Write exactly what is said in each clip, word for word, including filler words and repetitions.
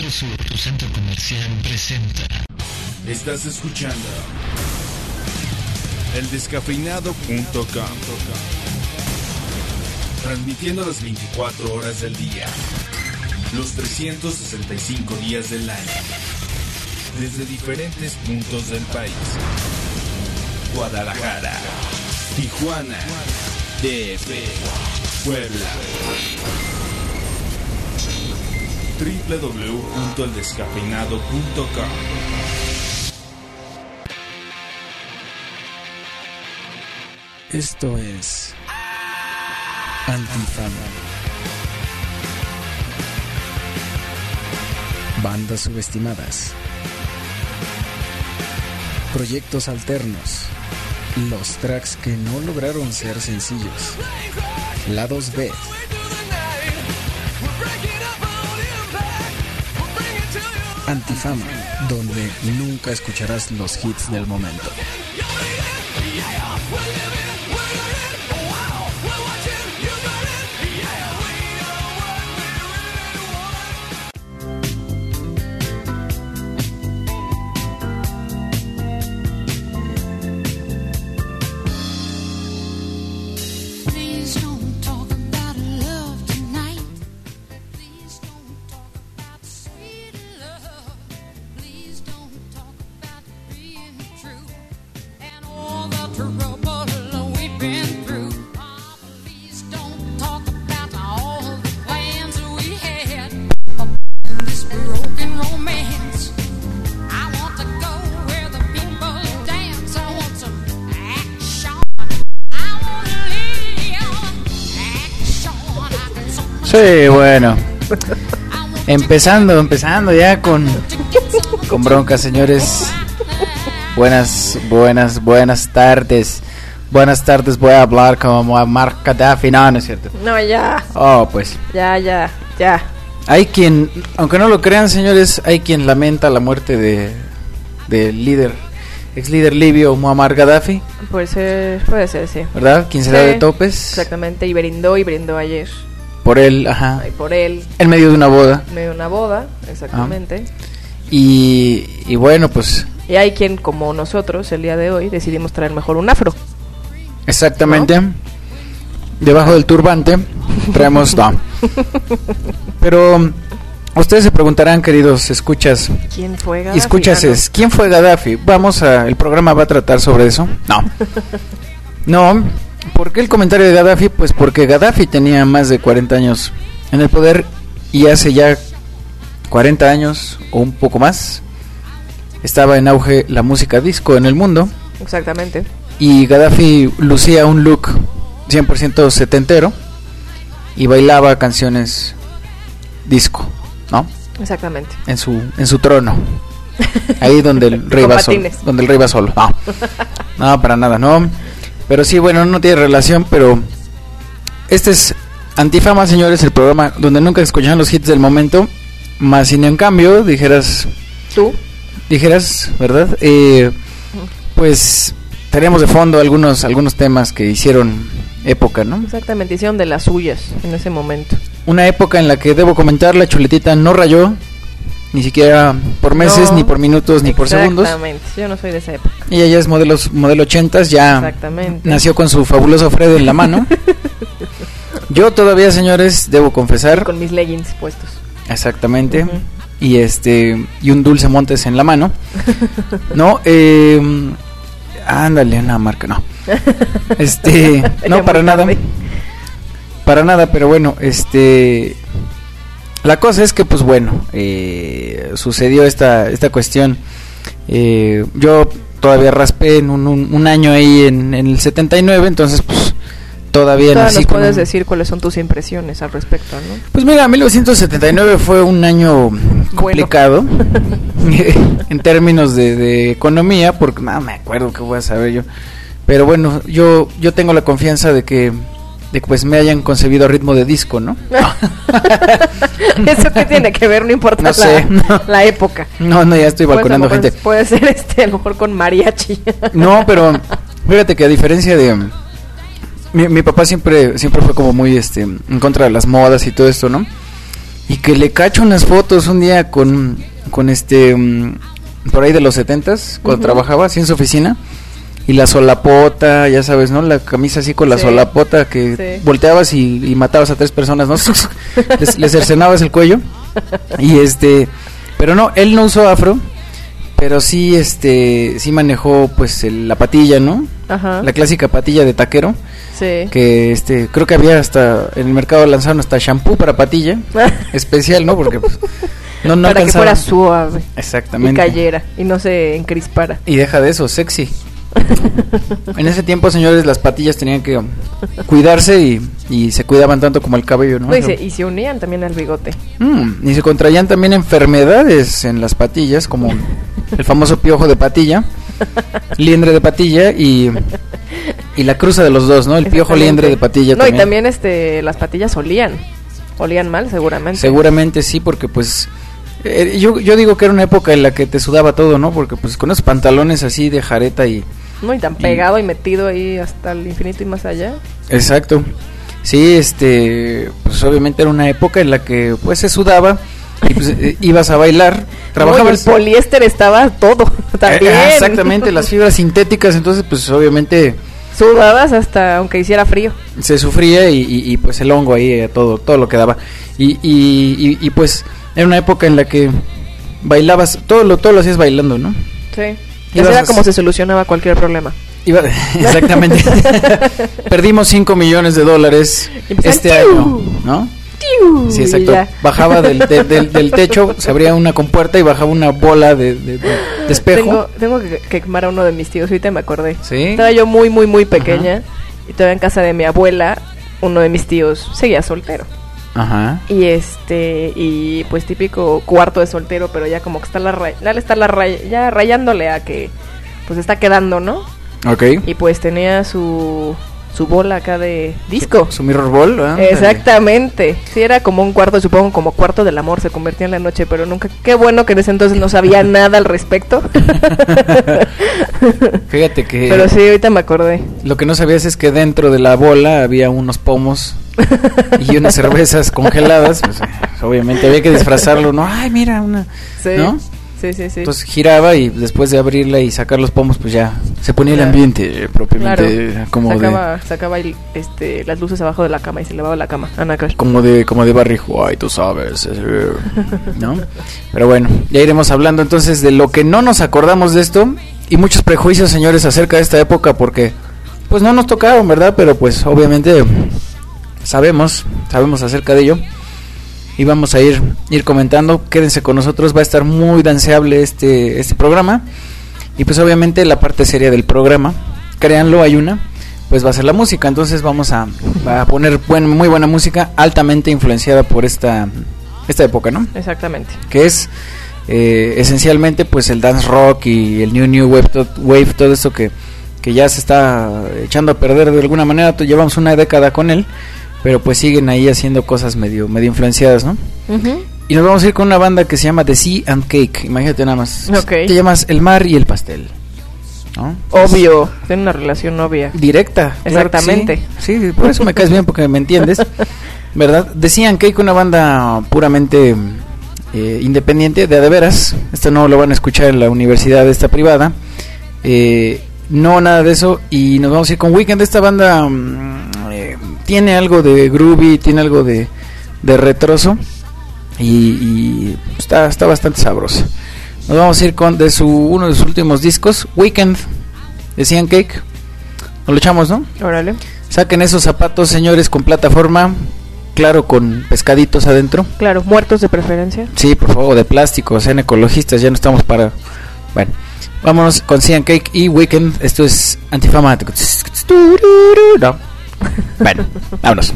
Centro Sur, tu centro comercial, presenta. Estás escuchando el descafeinado punto com, transmitiendo las veinticuatro horas del día, los trescientos sesenta y cinco días del año, desde diferentes puntos del país. Guadalajara, Tijuana, D F, Puebla. doble u doble u doble u punto el descafeinado punto com. Esto es Antifama. Bandas subestimadas. Proyectos alternos. Los tracks que no lograron ser sencillos. Lados B. Antifama, donde nunca escucharás los hits del momento. Sí, bueno. Empezando, empezando ya con con bronca, señores. Buenas, buenas, buenas tardes. Buenas tardes, voy a hablar como Muammar Gaddafi. No, no es cierto. No, ya. Oh, pues. Ya, ya, ya. Hay quien, aunque no lo crean, señores, hay quien lamenta la muerte de del líder, ex líder libio Muammar Gaddafi. Puede ser, puede ser, sí. ¿Verdad? Quien se sí, da de topes. Exactamente, y brindó y brindó ayer. Por él, ajá. Ay, por él. En medio de una boda. En medio de una boda, exactamente. Ah. Y, y bueno, pues. Y hay quien, como nosotros, el día de hoy, decidimos traer mejor un afro. Exactamente. ¿No? Debajo del turbante traemos. No. Pero ustedes se preguntarán, queridos escuchas. ¿Quién fue Gaddafi? Escuchas, ah, no. ¿quién fue Gaddafi? Vamos a. El programa va a tratar sobre eso. No. No. ¿Por qué el comentario de Gaddafi? Pues porque Gaddafi tenía más de cuarenta años en el poder y hace ya cuarenta años o un poco más estaba en auge la música disco en el mundo. Exactamente. Y Gaddafi lucía un look cien por ciento setentero y bailaba canciones disco, ¿no? Exactamente. En su en su trono. Ahí donde el rey va solo, donde el rey va solo. No. No, para nada, no. Pero sí, bueno, no tiene relación, pero este es Antifama, señores, el programa donde nunca escuchan los hits del momento, más sin en cambio, dijeras... ¿Tú? Dijeras, ¿verdad? Eh, pues tenemos de fondo algunos algunos temas que hicieron época, ¿no? Exactamente, hicieron de las suyas en ese momento. Una época en la que, debo comentar, la chuletita no rayó, ni siquiera por meses, no, ni por minutos, ni por segundos. Exactamente, yo no soy de esa época. Ella ya es modelos, modelo ochentas, ya exactamente. Nació con su fabuloso Fred en la mano. Yo todavía, señores, debo confesar. Con mis leggings puestos. Exactamente. Uh-huh. Y este y un Dulce Montes en la mano. No, eh, ándale, una marca, no. Este, no, para nada. Para nada, pero bueno, este... La cosa es que, pues bueno, eh, sucedió esta esta cuestión. Eh, yo todavía raspé en un, un, un año ahí en, en el setenta y nueve, entonces pues todavía nací. ¿Nos puedes un... decir cuáles son tus impresiones al respecto, no? Pues mira, mil novecientos setenta y nueve fue un año complicado bueno. En términos de, de economía, porque nada, no me acuerdo qué voy a saber yo. Pero bueno, yo yo tengo la confianza de que de que pues me hayan concebido a ritmo de disco, ¿no? ¿Eso qué tiene que ver? No importa no la, sé, no. la época. No, no, ya estoy balconeando pues, gente. Puede ser este, a lo mejor con mariachi. No, pero fíjate que a diferencia de mi, mi papá siempre siempre fue como muy este en contra de las modas y todo esto, ¿no? y que le cacho unas fotos un día con, con este, um, por ahí de los setentas, cuando uh-huh. trabajaba así en su oficina, y la solapota, ya sabes, ¿no? La camisa así con la sí. solapota que sí. volteabas y, y matabas a tres personas, ¿no? les, les cercenabas el cuello, y este, pero no, él no usó afro, pero sí, este, sí manejó, pues, el, la patilla, ¿no? Ajá. La clásica patilla de taquero. Sí. Que, este, creo que había hasta, en el mercado lanzaron hasta shampoo para patilla, especial, ¿no? Porque, pues, no, no para alcanzaba. Que fuera suave. Exactamente. Y cayera, y no se encrispara. Y deja de eso, sexy. En ese tiempo, señores, las patillas tenían que cuidarse y, y se cuidaban tanto como el cabello, ¿no? No y, se, y se unían también al bigote. Mm, y se contraían también enfermedades en las patillas, como el famoso piojo de patilla, liendre de patilla y, y la cruza de los dos, ¿no? El piojo liendre de patilla. No, también. Y también este, las patillas olían, olían mal seguramente. Seguramente sí, porque pues... Eh, yo, yo digo que era una época en la que te sudaba todo, ¿no? Porque pues con esos pantalones así de jareta y... No, y tan pegado y, y metido ahí hasta el infinito y más allá. Exacto. Sí, este... Pues obviamente era una época en la que pues se sudaba y pues eh, ibas a bailar, trabajabas... No, el poliéster estaba todo, también. Eh, exactamente, las fibras sintéticas, entonces pues obviamente... Sudabas hasta aunque hiciera frío. Se sufría y, y, y pues el hongo ahí, eh, todo, todo lo que daba. Y, y, y, y pues... Era una época en la que bailabas, todo lo todo lo hacías bailando, ¿no? Sí. Esa era como se solucionaba cualquier problema. Iba, exactamente. Perdimos cinco millones de dólares este año, ¿no? ¡Tiu! Sí, exacto. Bajaba del, de, del, del techo, se abría una compuerta y bajaba una bola de, de, de espejo. Tengo, tengo que, que quemar a uno de mis tíos, ahorita me acordé. ¿Sí? Estaba yo muy, muy, muy pequeña. Ajá. Y todavía en casa de mi abuela, uno de mis tíos seguía soltero. Ajá. Y este, y pues típico cuarto de soltero, pero ya como que está la ray- ya le está la ray- ya rayándole a que pues está quedando, ¿no? Okay. Y pues tenía su su bola acá de disco. Su, su mirror ball, ¿eh? Exactamente. Sí, era como un cuarto, supongo, como cuarto del amor, se convertía en la noche, pero nunca, qué bueno que en ese entonces no sabía nada al respecto. Fíjate que... Pero sí, ahorita me acordé. Lo que no sabías es que dentro de la bola había unos pomos y unas cervezas congeladas, pues, obviamente había que disfrazarlo, ¿no? Ay, mira, una... Sí. ¿No? Sí, sí, sí. Entonces giraba y después de abrirla y sacar los pomos, pues ya se ponía claro. el ambiente eh, propiamente claro. como sacaba, de... Sacaba el, este, las luces abajo de la cama y se lavaba la cama. Ana Crash. Como de, como de Barry White, tú sabes, ¿no? Pero bueno, ya iremos hablando entonces de lo que no nos acordamos de esto y muchos prejuicios, señores, acerca de esta época porque, pues no nos tocaron, ¿verdad? Pero pues obviamente sabemos, sabemos acerca de ello. Y vamos a ir ir comentando, quédense con nosotros, va a estar muy danceable este este programa. Y pues obviamente la parte seria del programa, créanlo, hay una, pues va a ser la música. Entonces vamos a, a poner buen, muy buena música, altamente influenciada por esta esta época, ¿no? Exactamente. Que es eh, esencialmente pues el dance rock y el new new wave, to, wave todo esto que, que ya se está echando a perder de alguna manera. Llevamos una década con él, pero pues siguen ahí haciendo cosas medio medio influenciadas, ¿no? Uh-huh. Y nos vamos a ir con una banda que se llama The Sea and Cake. Imagínate nada más. Okay. Te llamas El Mar y el Pastel, ¿no? Obvio, tiene una relación obvia. Directa. Exactamente. Sí, sí, por eso me caes bien, porque me entiendes, ¿verdad? The Sea and Cake, una banda puramente eh, independiente, de a de veras. Esto no lo van a escuchar en la universidad esta privada. Eh, no, nada de eso. Y nos vamos a ir con Weekend. Esta banda... Um, tiene algo de groovy, tiene algo de, de retroso y, y está, está bastante sabroso. Nos vamos a ir con de su uno de sus últimos discos, Weekend, de Sea and Cake. Nos lo echamos, ¿no? Órale. Saquen esos zapatos, señores, con plataforma, claro, con pescaditos adentro. Claro, muertos de preferencia. Sí, por favor, de plástico, sean ecologistas, ya no estamos para... Bueno, vámonos con Sea and Cake y Weekend. Esto es Antifama. No. Bueno, vámonos.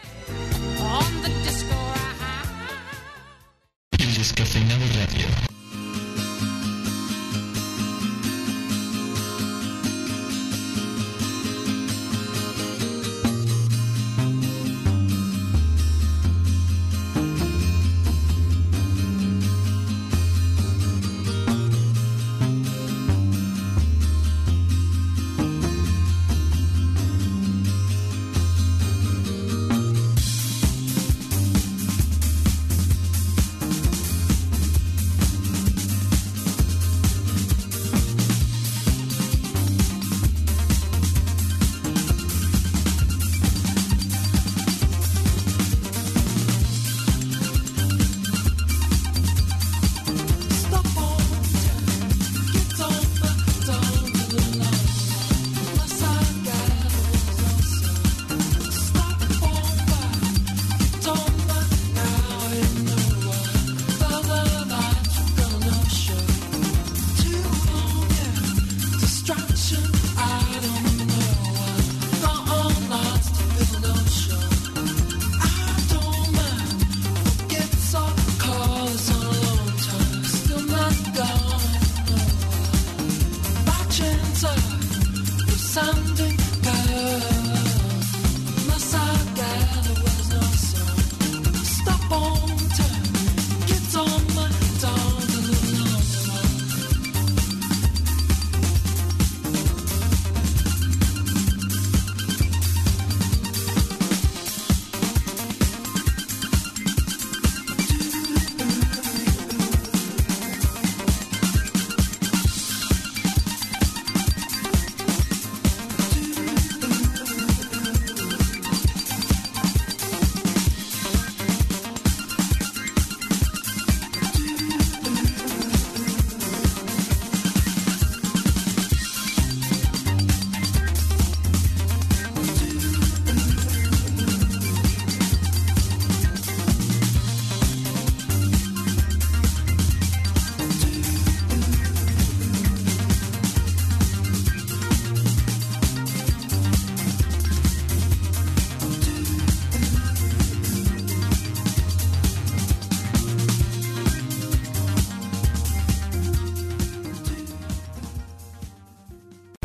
El Descafeinado Radio.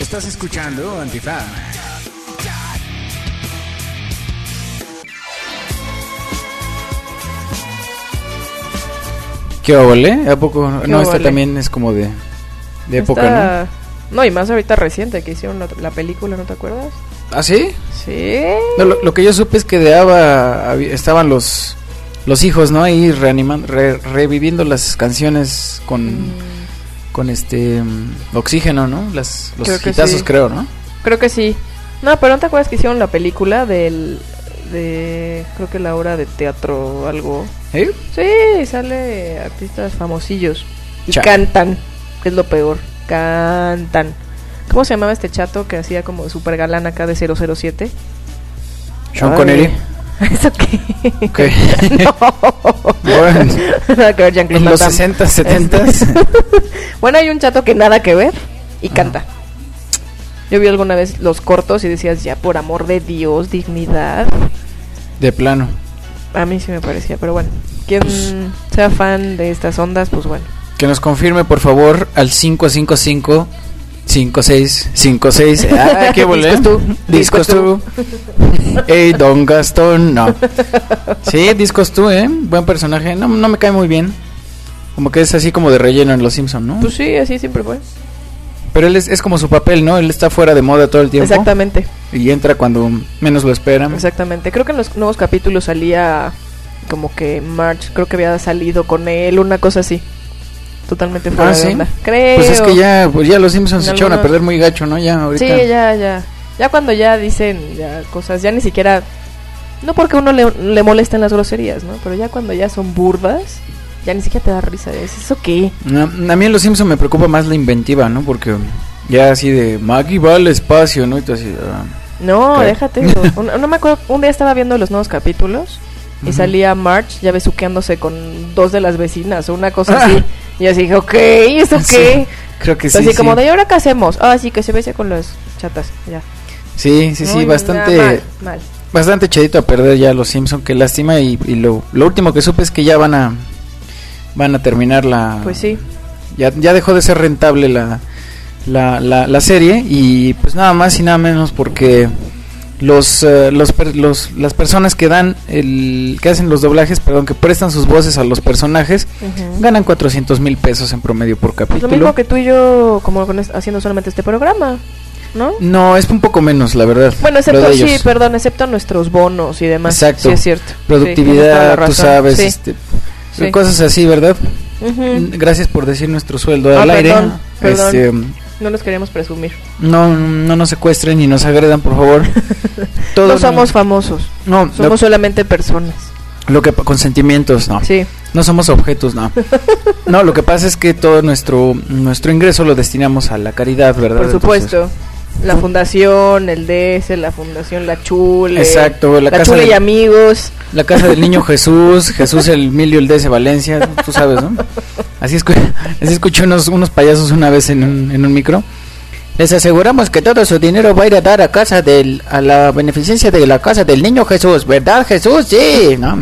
Estás escuchando Antifam. ¿Qué ole? ¿A poco? No, esta óvole? también es como de, de época, Está... ¿no? y más ahorita reciente que hicieron la, la película, ¿no te acuerdas? ¿Ah, sí? Sí. No, lo, lo que yo supe es que de Ava había- estaban los los hijos, ¿no? Ahí reanimando, re- reviviendo las canciones con, Mm, con este mm, oxígeno, ¿no? Las, los Creo que hitazos, sí. creo, ¿no? creo que sí. No, pero ¿no te acuerdas que hicieron la película del... de... creo que la obra de teatro o algo? ¿Eh? Sí, sale artistas famosillos. Y Cha- cantan, que es lo peor. Cantan. ¿Cómo se llamaba este chato que hacía como super galán acá de cero cero siete? Sean Ay. Connery. ¿Eso qué? Ok. No. Bueno, Nada que ver, Jean-Claude en los Van Damme. sesentas, setentas. Bueno, hay un chato que nada que ver y canta. Yo vi alguna vez los cortos y decías, ya, por amor de Dios, dignidad. De plano. A mí sí me parecía, pero bueno. Quien Pues- sea fan de estas ondas, pues bueno. Que nos confirme, por favor, al cinco cinco cinco cinco seis cinco seis. Ah, qué volé. Discos tú. Discos tú. Ey, Don Gastón. No. Sí, Discos tú, ¿eh? Buen personaje. No, no me cae muy bien. Como que es así como de relleno en Los Simpson, ¿no? Pues sí, así siempre fue. Pero él es, es como su papel, ¿no? Él está fuera de moda todo el tiempo. Exactamente, Y entra cuando menos lo esperan. exactamente. Creo que en los nuevos capítulos salía como que Marge, creo que había salido con él, una cosa así. Totalmente fuera Ah, de ¿sí? onda. Creo. Pues es que ya, pues ya Los Simpsons se En echaron a algunos- perder muy gacho, ¿no? Ya ahorita. Sí, ya, ya. Ya cuando ya dicen ya cosas, ya ni siquiera... No porque a uno le, le molesten las groserías, ¿no? Pero ya cuando ya son burdas, ya ni siquiera te da risa. ¿Es eso qué? No, a mí en Los Simpsons me preocupa más la inventiva, ¿no? Porque ya así de Maggie va al espacio, ¿no? Y tú así, ah, No, ¿qué? déjate eso. Un- no me acuerdo, un día estaba viendo los nuevos capítulos y Ujú. salía Marge ya besuqueándose con dos de las vecinas o una cosa así. Y así dije, ok, ¿eso Sí, qué? creo que sí. así sí. como de, ¿y ahora qué hacemos? Ah, sí, que se bese con las chatas, ya. Sí, sí, sí, No, bastante, nada, mal, mal. bastante echadito a perder ya Los Simpsons, qué lástima. Y, y lo, lo último que supe es que ya van a, van a terminar la. Pues sí. Ya, ya dejó de ser rentable la, la, la, la serie y pues nada más y nada menos porque los, eh, los, per- los las personas que dan el que hacen los doblajes, perdón, que prestan sus voces a los personajes Ujú. ganan cuatrocientos mil pesos en promedio por Pues capítulo. lo mismo que tú y yo, como con es- haciendo solamente este programa, ¿no? No, es un poco menos, la verdad. Bueno, lo excepto, de sí, ellos. perdón, excepto nuestros bonos y demás. Exacto. Sí, es cierto. Sí, Productividad, tienes toda la tú razón. sabes, Sí. este, Sí. cosas así, ¿verdad? Ujú. Gracias por decir nuestro sueldo Ah, al aire. perdón, perdón. Este, No los queríamos presumir. no, no nos secuestren ni nos agredan, por favor. Todos No somos famosos, no, somos lo, solamente personas. lo que con sentimientos, no. Sí. No somos objetos, no. No, lo que pasa es que todo nuestro nuestro ingreso lo destinamos a la caridad, ¿verdad? Por supuesto. Entonces, La fundación, el D S, la fundación La Chule. exacto, la, La, casa Chule del, y amigos. la casa del niño Jesús, Jesús el Emilio el D S Valencia, tú sabes, ¿no? Así, escu así escuché unos unos payasos una vez en un, en un micro. Les aseguramos que todo su dinero va a ir a dar a casa del a la beneficencia de la casa del niño Jesús, ¿verdad, Jesús? Sí, ¿no?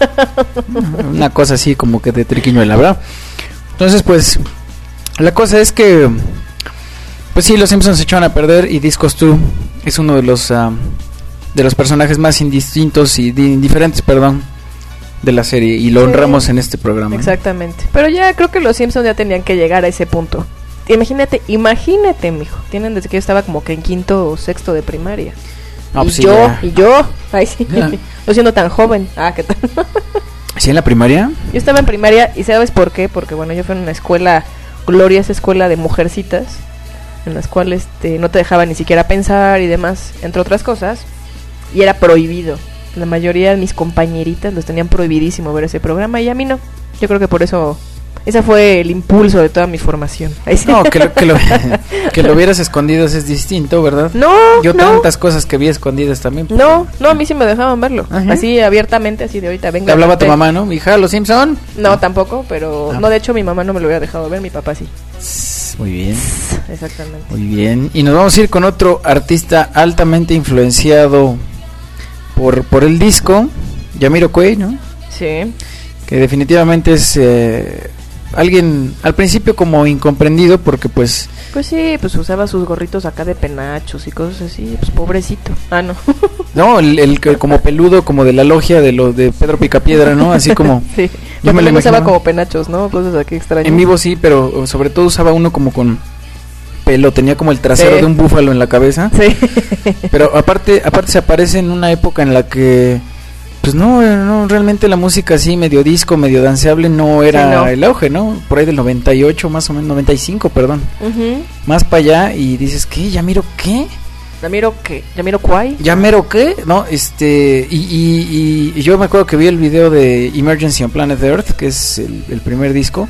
Una cosa así como que de triquiñuela, ¿verdad? Entonces, pues la cosa es que pues sí, los Simpsons se echaron a perder y Discos two es uno de los uh, de los personajes más indistintos y di indiferentes, perdón, de la serie y lo Sí. honramos en este programa. Exactamente. Pero ya creo que los Simpsons ya tenían que llegar a ese punto. Imagínate, imagínate, mijo. Tienen desde que yo estaba como que en quinto o sexto de primaria. No, y pues sí, yo, ya. y yo. Ay, sí. Ya. No siendo tan joven. Ah, ¿qué tal? ¿Sí en la primaria? Yo estaba en primaria y ¿sabes por qué? Porque bueno, yo fui en una escuela, gloriosa escuela de mujercitas, en las cuales este, no te dejaban ni siquiera pensar y demás, entre otras cosas, y era prohibido. La mayoría de mis compañeritas los tenían prohibidísimo ver ese programa y a mí no. Yo creo que por eso, ese fue el impulso de toda mi formación. Ahí sí. No, que lo, que lo, que lo vieras escondidas es distinto, ¿verdad? No, Yo no. tantas cosas que vi escondidas también. No, no, a mí sí me dejaban verlo. Ajá. Así abiertamente, así de ahorita, venga. Te hablaba tu ven. mamá, ¿no? Hija, ¿los Simpson? No, tampoco, pero... Ah. No, de hecho mi mamá no me lo hubiera dejado ver, mi papá sí. Muy bien, Exactamente. muy bien. Y nos vamos a ir con otro artista altamente influenciado por, por el disco, Jamiroquai, ¿no? Sí. Que definitivamente es... Eh, alguien al principio como incomprendido porque pues... Pues sí, pues usaba sus gorritos acá de penachos y cosas así, pues pobrecito. Ah, no. No, el, el que como peludo, como de la logia de lo de Pedro Picapiedra, ¿no? Así como... Sí, yo me lo usaba imaginaba. como penachos, ¿no? Cosas aquí extrañas. En vivo sí, pero sobre todo usaba uno como con pelo, tenía como el trasero Sí. de un búfalo en la cabeza. Sí. Pero aparte, aparte se aparece en una época en la que... Pues no, no, realmente la música así, medio disco, medio danceable, no era Sí, no. el auge, ¿no? Por ahí del noventa y ocho, más o menos, noventa y cinco, perdón. Uh-huh. Más para allá y dices, ¿qué? ¿Ya miro qué? ¿Ya miro qué? ¿Ya miro cuál? ¿Ya miro qué? No, este, y, y, y yo me acuerdo que vi el video de Emergency on Planet Earth, que es el, el primer disco,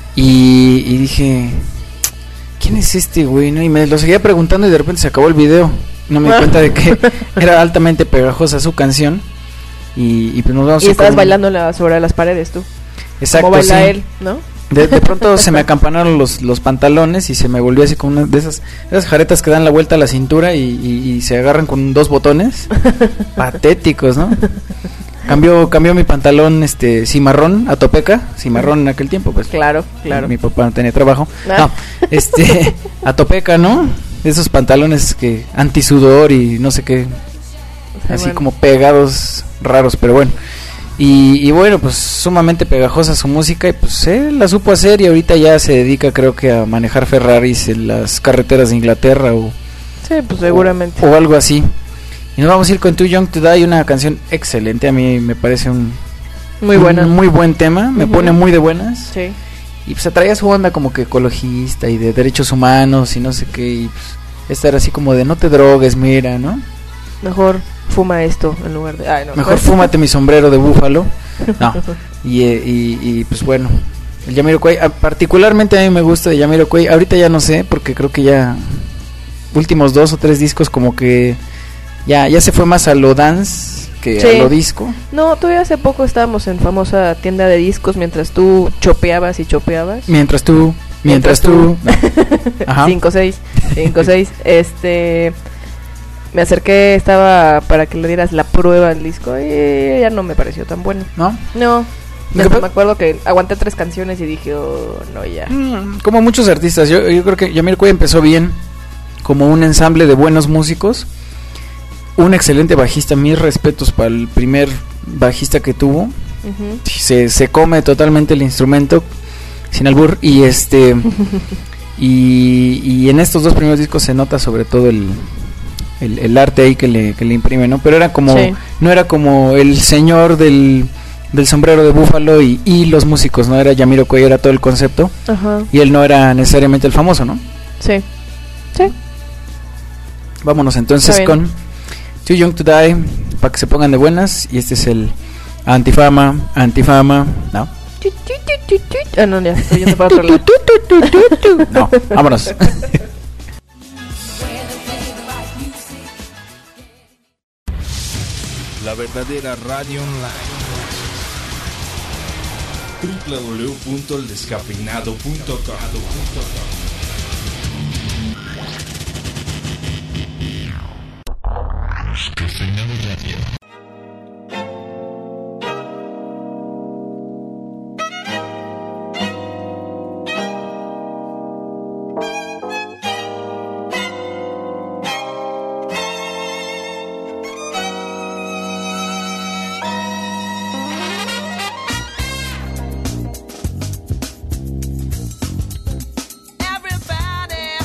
y, y dije, ¿quién es este güey? ¿No? Y me lo seguía preguntando y de repente se acabó el video. No me di cuenta de que era altamente pegajosa su canción. Y, y pues nos vamos Y a estabas con- bailando la- sobre las paredes tú. Exacto, Como baila sí. él, ¿no? De, de pronto se me acampanaron los, los pantalones y se me volvió así con una de esas, esas jaretas que dan la vuelta a la cintura y, y, y se agarran con dos botones. Patéticos, ¿no? Cambió, cambió mi pantalón este cimarrón a topeca, cimarrón en aquel tiempo, pues. Claro, claro. Mi papá no tenía trabajo. Ah. No, este, a topeca, ¿no? Esos pantalones que antisudor y no sé qué, Sí, así bueno. como pegados raros, pero bueno. Y, y bueno, pues sumamente pegajosa su música y pues él la supo hacer y ahorita ya se dedica creo que a manejar Ferraris en las carreteras de Inglaterra o, Sí, pues seguramente. o algo así. Y nos vamos a ir con Too Young to Die, una canción excelente, a mí me parece un Muy buena. un muy buen tema, me Ujú. pone muy de buenas. Sí. Y pues traía su onda como que ecologista y de derechos humanos y no sé qué, y pues esta era así como de no te drogues, mira, ¿no? Mejor fuma esto en lugar de... Ay, no. Mejor fúmate mi sombrero de búfalo. No. Y, eh, y, y pues bueno, el Jamiroquai, ah, particularmente a mí me gusta de Jamiroquai. Ahorita ya no sé, porque creo que ya últimos dos o tres discos como que ya ya se fue más a lo dance que Sí. a lo disco. No, todavía hace poco estábamos en famosa tienda de discos mientras tú chopeabas y chopeabas. Mientras tú, mientras, Mientras tú, tú. no. Ajá. cinco seis, cinco seis, este... Me acerqué, estaba para que le dieras la prueba al disco y ya no me pareció tan bueno. ¿No? No, Lo hasta que me acuerdo que aguanté tres canciones y dije, oh, no, ya. Mm, Como muchos artistas, yo, yo creo que Jamiroquai empezó bien como un ensamble de buenos músicos, un excelente bajista, mis respetos para el primer bajista que tuvo. Ujú. Se, se come totalmente el instrumento sin albur y este y, y en estos dos primeros discos se nota sobre todo el el, el arte ahí que le, que le imprime, ¿no? Pero era como Sí. no era como el señor del, del sombrero de búfalo y, y los músicos, no era Jamiroquai, era todo el concepto Ajá, y él no era necesariamente el famoso, ¿no? sí. Sí. Vámonos entonces Está con bien. Too Young to Die para que se pongan de buenas y este es el antifama, antifama, ¿no? Chu, chu, chu, chu, chu. Ah, no, ya, estoy yendo para otro lado. No, vámonos. La verdadera radio online. doble u doble u doble u punto el descafeinado punto com. Descafeinado Radio. Everybody,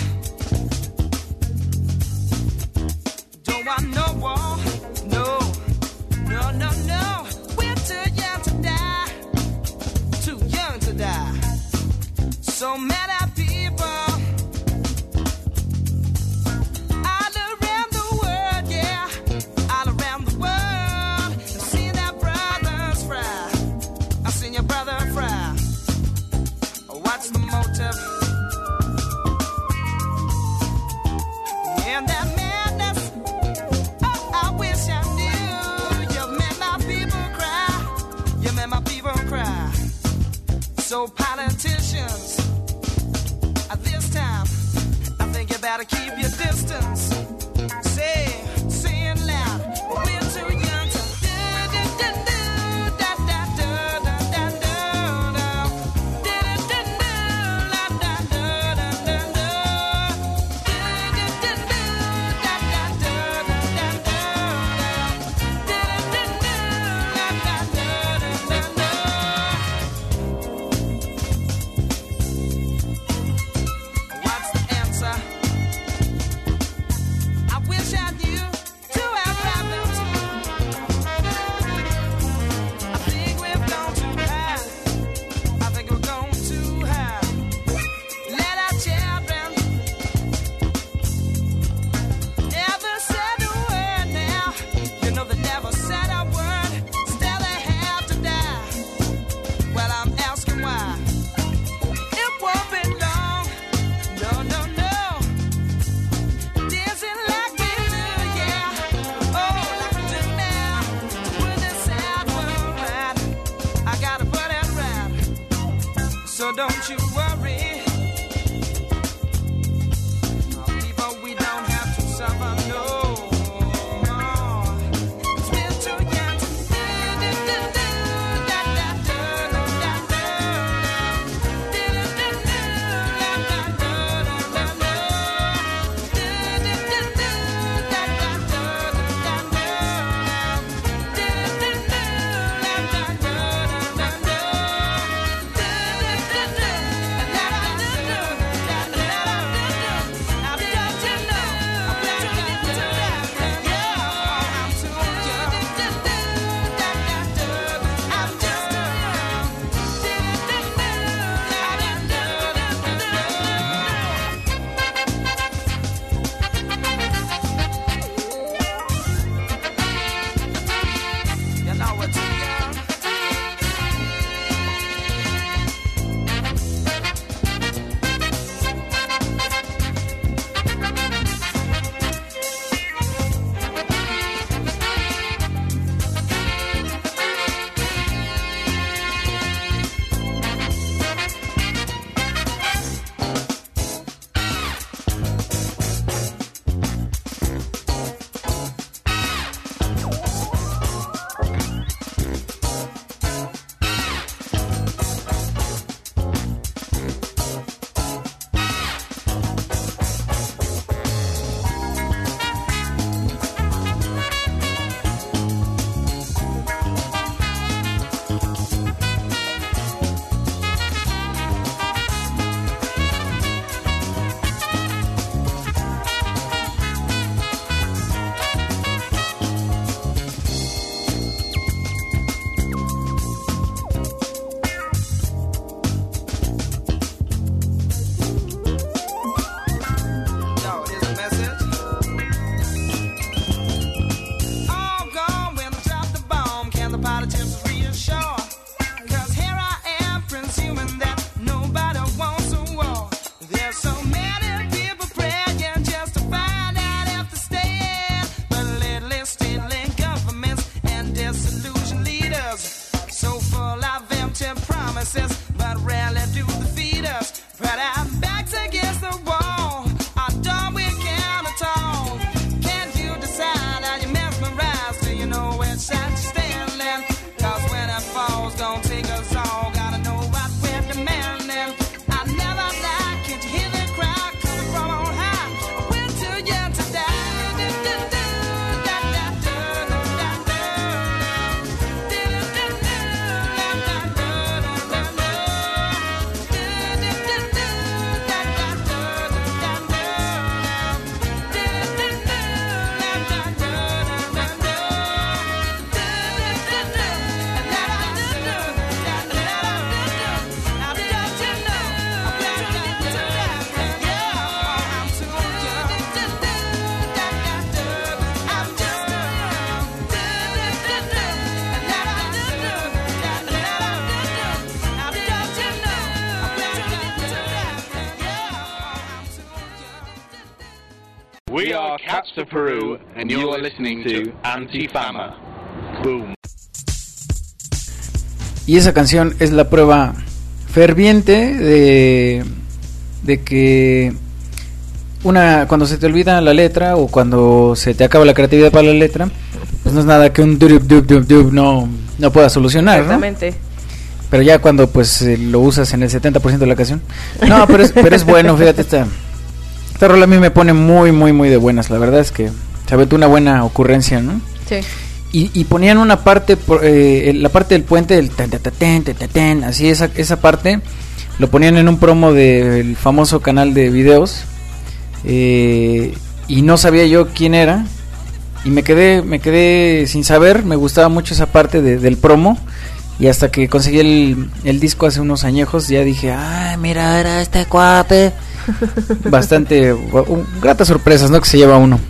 don't want no war, no, no, no, no. We're too young to die, too young to die. So many people all around the world, yeah, all around the world. I've seen their brothers fry. I've seen your brother fry. What's the motive? And that madness, oh, I wish I knew. You made my people cry. You made my people cry. So politicians, at this time, I think you better keep your distance. Say, say it loud. We're too young to do, do, do, do, da, da, do, da, da, do, do. Do, do, do, We are Cats for Peru, and you are listening to Antifama. Boom. Y esa canción es la prueba ferviente de, de que una cuando se te olvida la letra o cuando se te acaba la creatividad para la letra, pues no es nada que un dub dub dub dub no no pueda solucionar, exactamente, ¿no? Pero ya cuando pues eh, lo usas en el setenta por ciento de la canción, no, pero es, pero es bueno, fíjate, esta esta rola a mí me pone muy muy muy de buenas, la verdad es que se aventó una buena ocurrencia, ¿no? Sí. Y, y ponían una parte, eh, la parte del puente, el tan, tan, tan, tan, tan, así esa, esa parte, lo ponían en un promo del famoso canal de videos, eh, y no sabía yo quién era, y me quedé, me quedé sin saber, me gustaba mucho esa parte de, del promo, y hasta que conseguí el, el disco hace unos añejos, ya dije, ay, mira, era este cuape, bastante, uh, gratas sorpresas, ¿no? Que se lleva uno.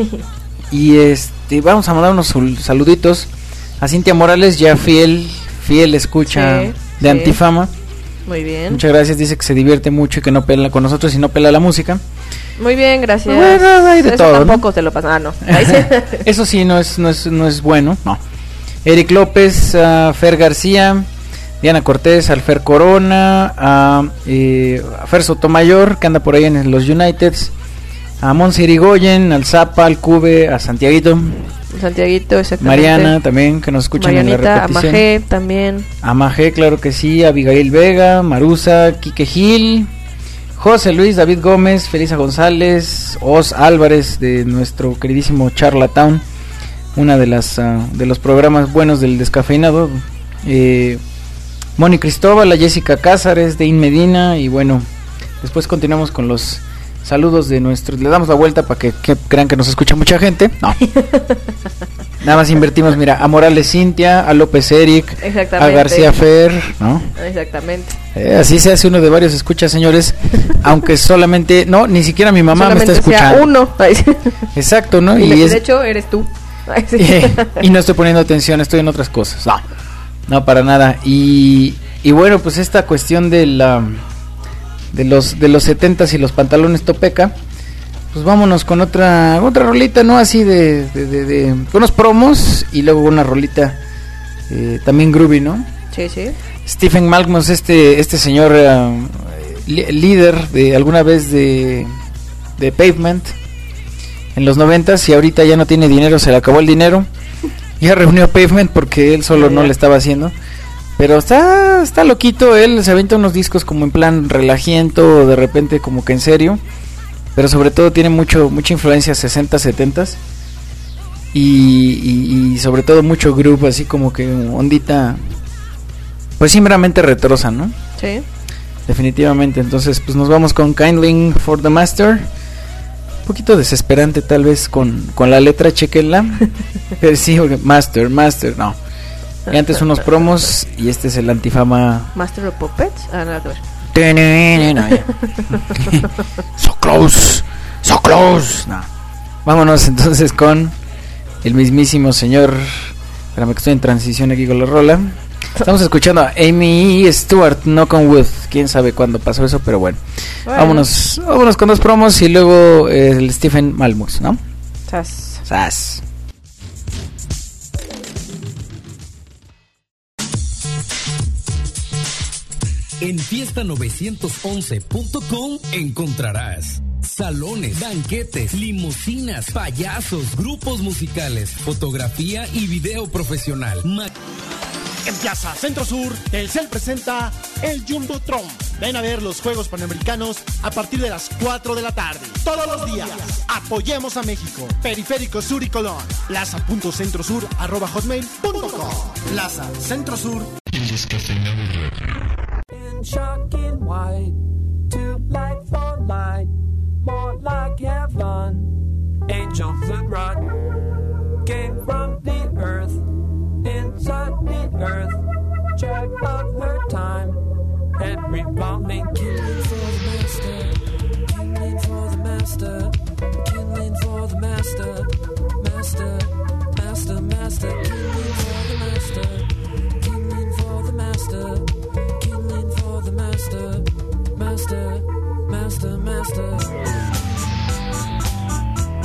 Y este vamos a mandar unos saluditos a Cintia Morales, ya fiel fiel escucha sí, de sí. Antifama. Muy bien. Muchas gracias, dice que se divierte mucho y que no pela con nosotros y no pela la música. Muy bien, gracias. Bueno, hay de eso todo, tampoco ¿no? Se lo pasa. Ah, no. Eso sí no es no es no es bueno, no. Eric López, uh, Fer García, Diana Cortés, Alfer Corona, a uh, eh, Fer Sotomayor, que anda por ahí en los Uniteds. A Monse Irigoyen, al Zapa, al Cube, a Santiaguito. Santiaguito, exactamente. Mariana también, que nos escuchan en la repetición. A Majé también. A Majé, claro que sí. Abigail Vega, Marusa, Quique Gil, José Luis, David Gómez, Felisa González, Os Álvarez, de nuestro queridísimo Charlatown, una de las uh, de los programas buenos del descafeinado. Eh, Moni Cristóbal, a Jessica Cázares, Dein Medina, y bueno, después continuamos con los saludos de nuestros, le damos la vuelta para que, que crean que nos escucha mucha gente. No. Nada más invertimos, mira, a Morales Cintia, a López Eric, a García Fer, ¿no? Exactamente. Eh, así se hace uno de varios escuchas, señores. Aunque solamente, no, ni siquiera mi mamá solamente me está escuchando. Uno. Exacto, ¿no? Y, y de es, hecho eres tú. y no estoy poniendo atención, estoy en otras cosas. No, no para nada. Y, y bueno, pues esta cuestión de la de los de los setentas y los pantalones topeca, pues vámonos con otra otra rolita, ¿no? Así de, de, de, de unos promos y luego una rolita eh, también groovy, ¿no? Sí, sí. Stephen Malkmus, este este señor uh, li- líder de alguna vez de de Pavement en los noventas, y ahorita ya no tiene dinero, se le acabó el dinero. Ya reunió Pavement porque él solo no le estaba haciendo. Pero está está loquito, él se avienta unos discos como en plan relajiento, de repente como que en serio, pero sobre todo tiene mucho mucha influencia sesenta, setenta y, y, y sobre todo mucho groove, así como que ondita, pues simplemente retrosa, ¿no? Sí. Definitivamente, entonces pues nos vamos con Kindling for the Master. Un poquito desesperante tal vez con, con la letra, chequenla. Pero sí, Master, Master, no. Y antes unos promos y este es el Antifama. Master of Puppets. Ah, nada que ver. So close, so close. No. Vámonos entonces con el mismísimo señor. Espérame que estoy en transición aquí con la rola. Estamos escuchando a Amy Stewart, Knock on Wood. Quién sabe cuándo pasó eso, pero bueno. bueno. Vámonos, vámonos con dos promos y luego eh, el Stephen Malkmus, ¿no? Sas. Sas. En fiesta novecientos once punto com encontrarás salones, banquetes, limusinas, payasos, grupos musicales, fotografía y video profesional. Ma- En Plaza Centro Sur, Telcel presenta el Jumbotron. Ven a ver los Juegos Panamericanos a partir de las cuatro de la tarde. Todos los días. Apoyemos a México. Periférico Sur y Colón. Plaza.centrosur arroba hotmail punto com. Plaza Centro Sur. El descafeinado radio. In shocking white, too light for light, more like heaven. Angel foot rod came from the earth, inside the earth. Check out her time, and revolving. Killing for the master, killing for the master, killing for the master, master, master, master, killing for the master, killing for the master. The master, master, master, master.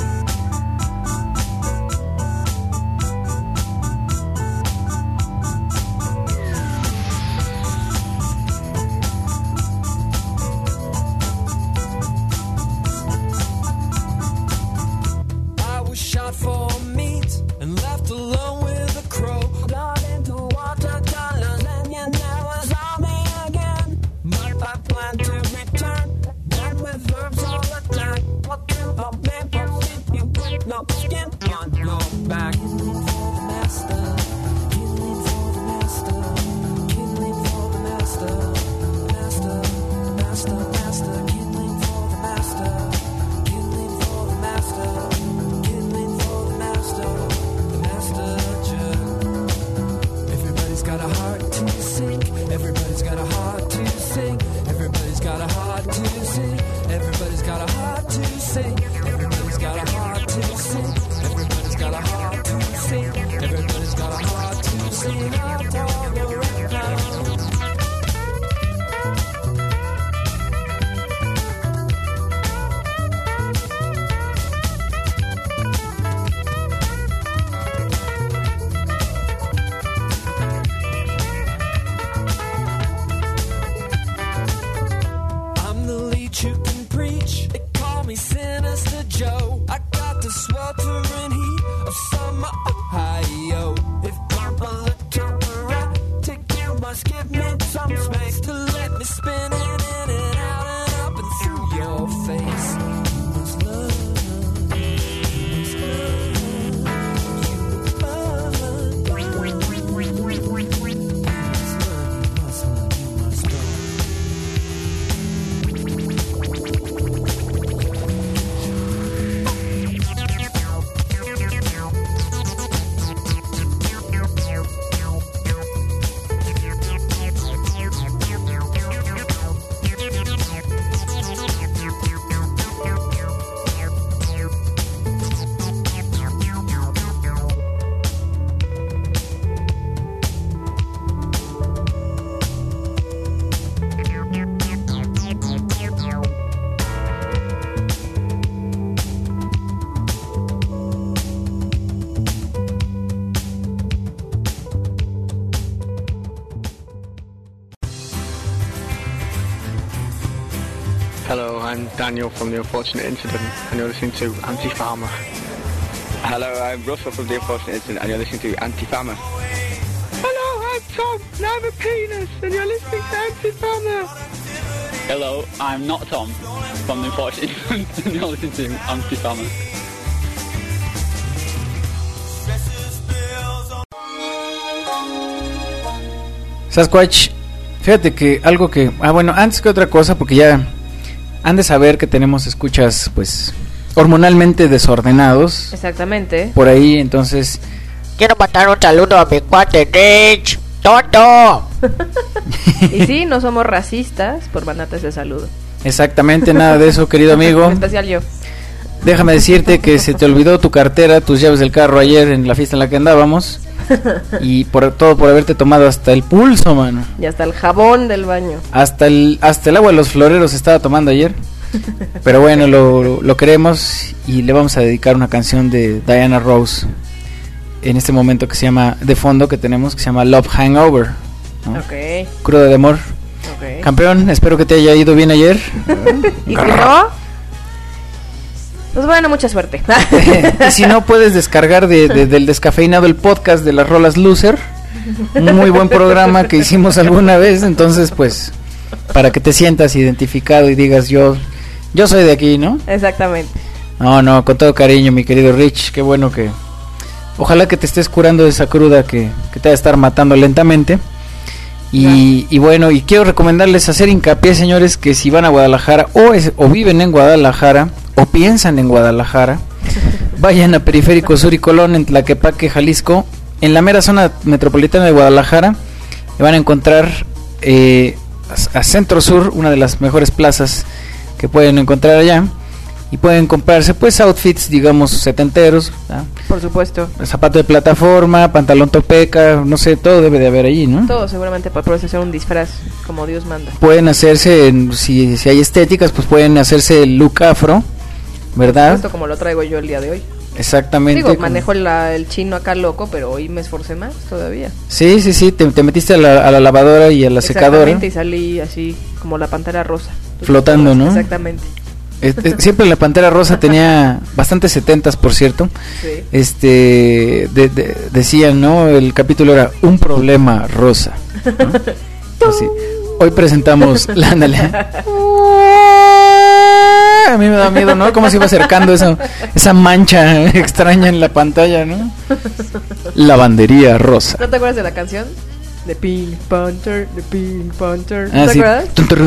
that you can preach. They call me Sinister Joe. I got the sweltering heat of summer Ohio. If I'm a little erratic, you must give me some space to let me spin it in and out and up and through your face. You must love, you must love, you Hello, I'm Daniel from The Unfortunate Incident, and you're listening to Anti-Farmer. Hello, I'm Russell from The Unfortunate Incident, and you're listening to Anti-Farmer. Hello, I'm Tom, and I'm a penis, and you're listening to Anti-Farmer. Hello, I'm not Tom from The Unfortunate Incident, and you're listening to Anti-Farmer. Sasquatch, fíjate que algo que... Ah, bueno, antes que otra cosa, porque ya han de saber que tenemos escuchas, pues, hormonalmente desordenados. Exactamente. Por ahí, entonces... Quiero mandar un saludo a mi cuate Rich. ¡Tonto! Y sí, no somos racistas por mandarte ese saludo. Exactamente, nada de eso, querido amigo. En especial yo. Déjame decirte que se te olvidó tu cartera, tus llaves del carro ayer en la fiesta en la que andábamos. Y por todo por haberte tomado hasta el pulso, mano. Y hasta el jabón del baño. Hasta el hasta el agua de los floreros estaba tomando ayer. Pero bueno, lo, lo queremos y le vamos a dedicar una canción de Diana Ross en este momento que se llama, de fondo que tenemos, que se llama Love Hangover, ¿no? Ok. Crudo de amor. Okay. Campeón, espero que te haya ido bien ayer. Y si no, pues bueno, mucha suerte. Y si no, puedes descargar de, de, del descafeinado el podcast de las rolas Loser. Un muy buen programa que hicimos alguna vez. Entonces, pues, para que te sientas identificado y digas, yo yo soy de aquí, ¿no? Exactamente. No, no, con todo cariño, mi querido Rich. Qué bueno que... Ojalá que te estés curando de esa cruda que, que te va a estar matando lentamente. Y, y bueno, y quiero recomendarles hacer hincapié, señores, que si van a Guadalajara o, es, o viven en Guadalajara o piensan en Guadalajara, vayan a Periférico Sur y Colón en Tlaquepaque, Jalisco, en la mera zona metropolitana de Guadalajara, y van a encontrar eh, a, a Centro Sur, una de las mejores plazas que pueden encontrar allá, y pueden comprarse pues outfits, digamos, setenteros, ¿verdad? Por supuesto. Zapato de plataforma, pantalón topeca, no sé, todo debe de haber allí, ¿no? Todo seguramente para poder hacer un disfraz como Dios manda. Pueden hacerse, en, si, si hay estéticas, pues pueden hacerse el look afro, ¿verdad? Esto como lo traigo yo el día de hoy. Exactamente. Digo, manejo la, el chino acá loco, pero hoy me esforcé más todavía. Sí, sí, sí, te, te metiste a la, a la lavadora y a la secadora. Exactamente, y salí así como la pantera rosa. Flotando, ¿no? Exactamente. Este, siempre la Pantera Rosa tenía bastantes setentas, por cierto. Sí. Este, de, de, decían, ¿no? El capítulo era Un problema rosa, ¿no? Así. Hoy presentamos la ándale. A mí me da miedo, ¿no? Cómo se iba acercando eso, esa mancha extraña en la pantalla, ¿no? Lavandería rosa. ¿No te acuerdas de la canción? The Pink Panther, The Pink Panther. Ah, ¿Te sí. acuerdas?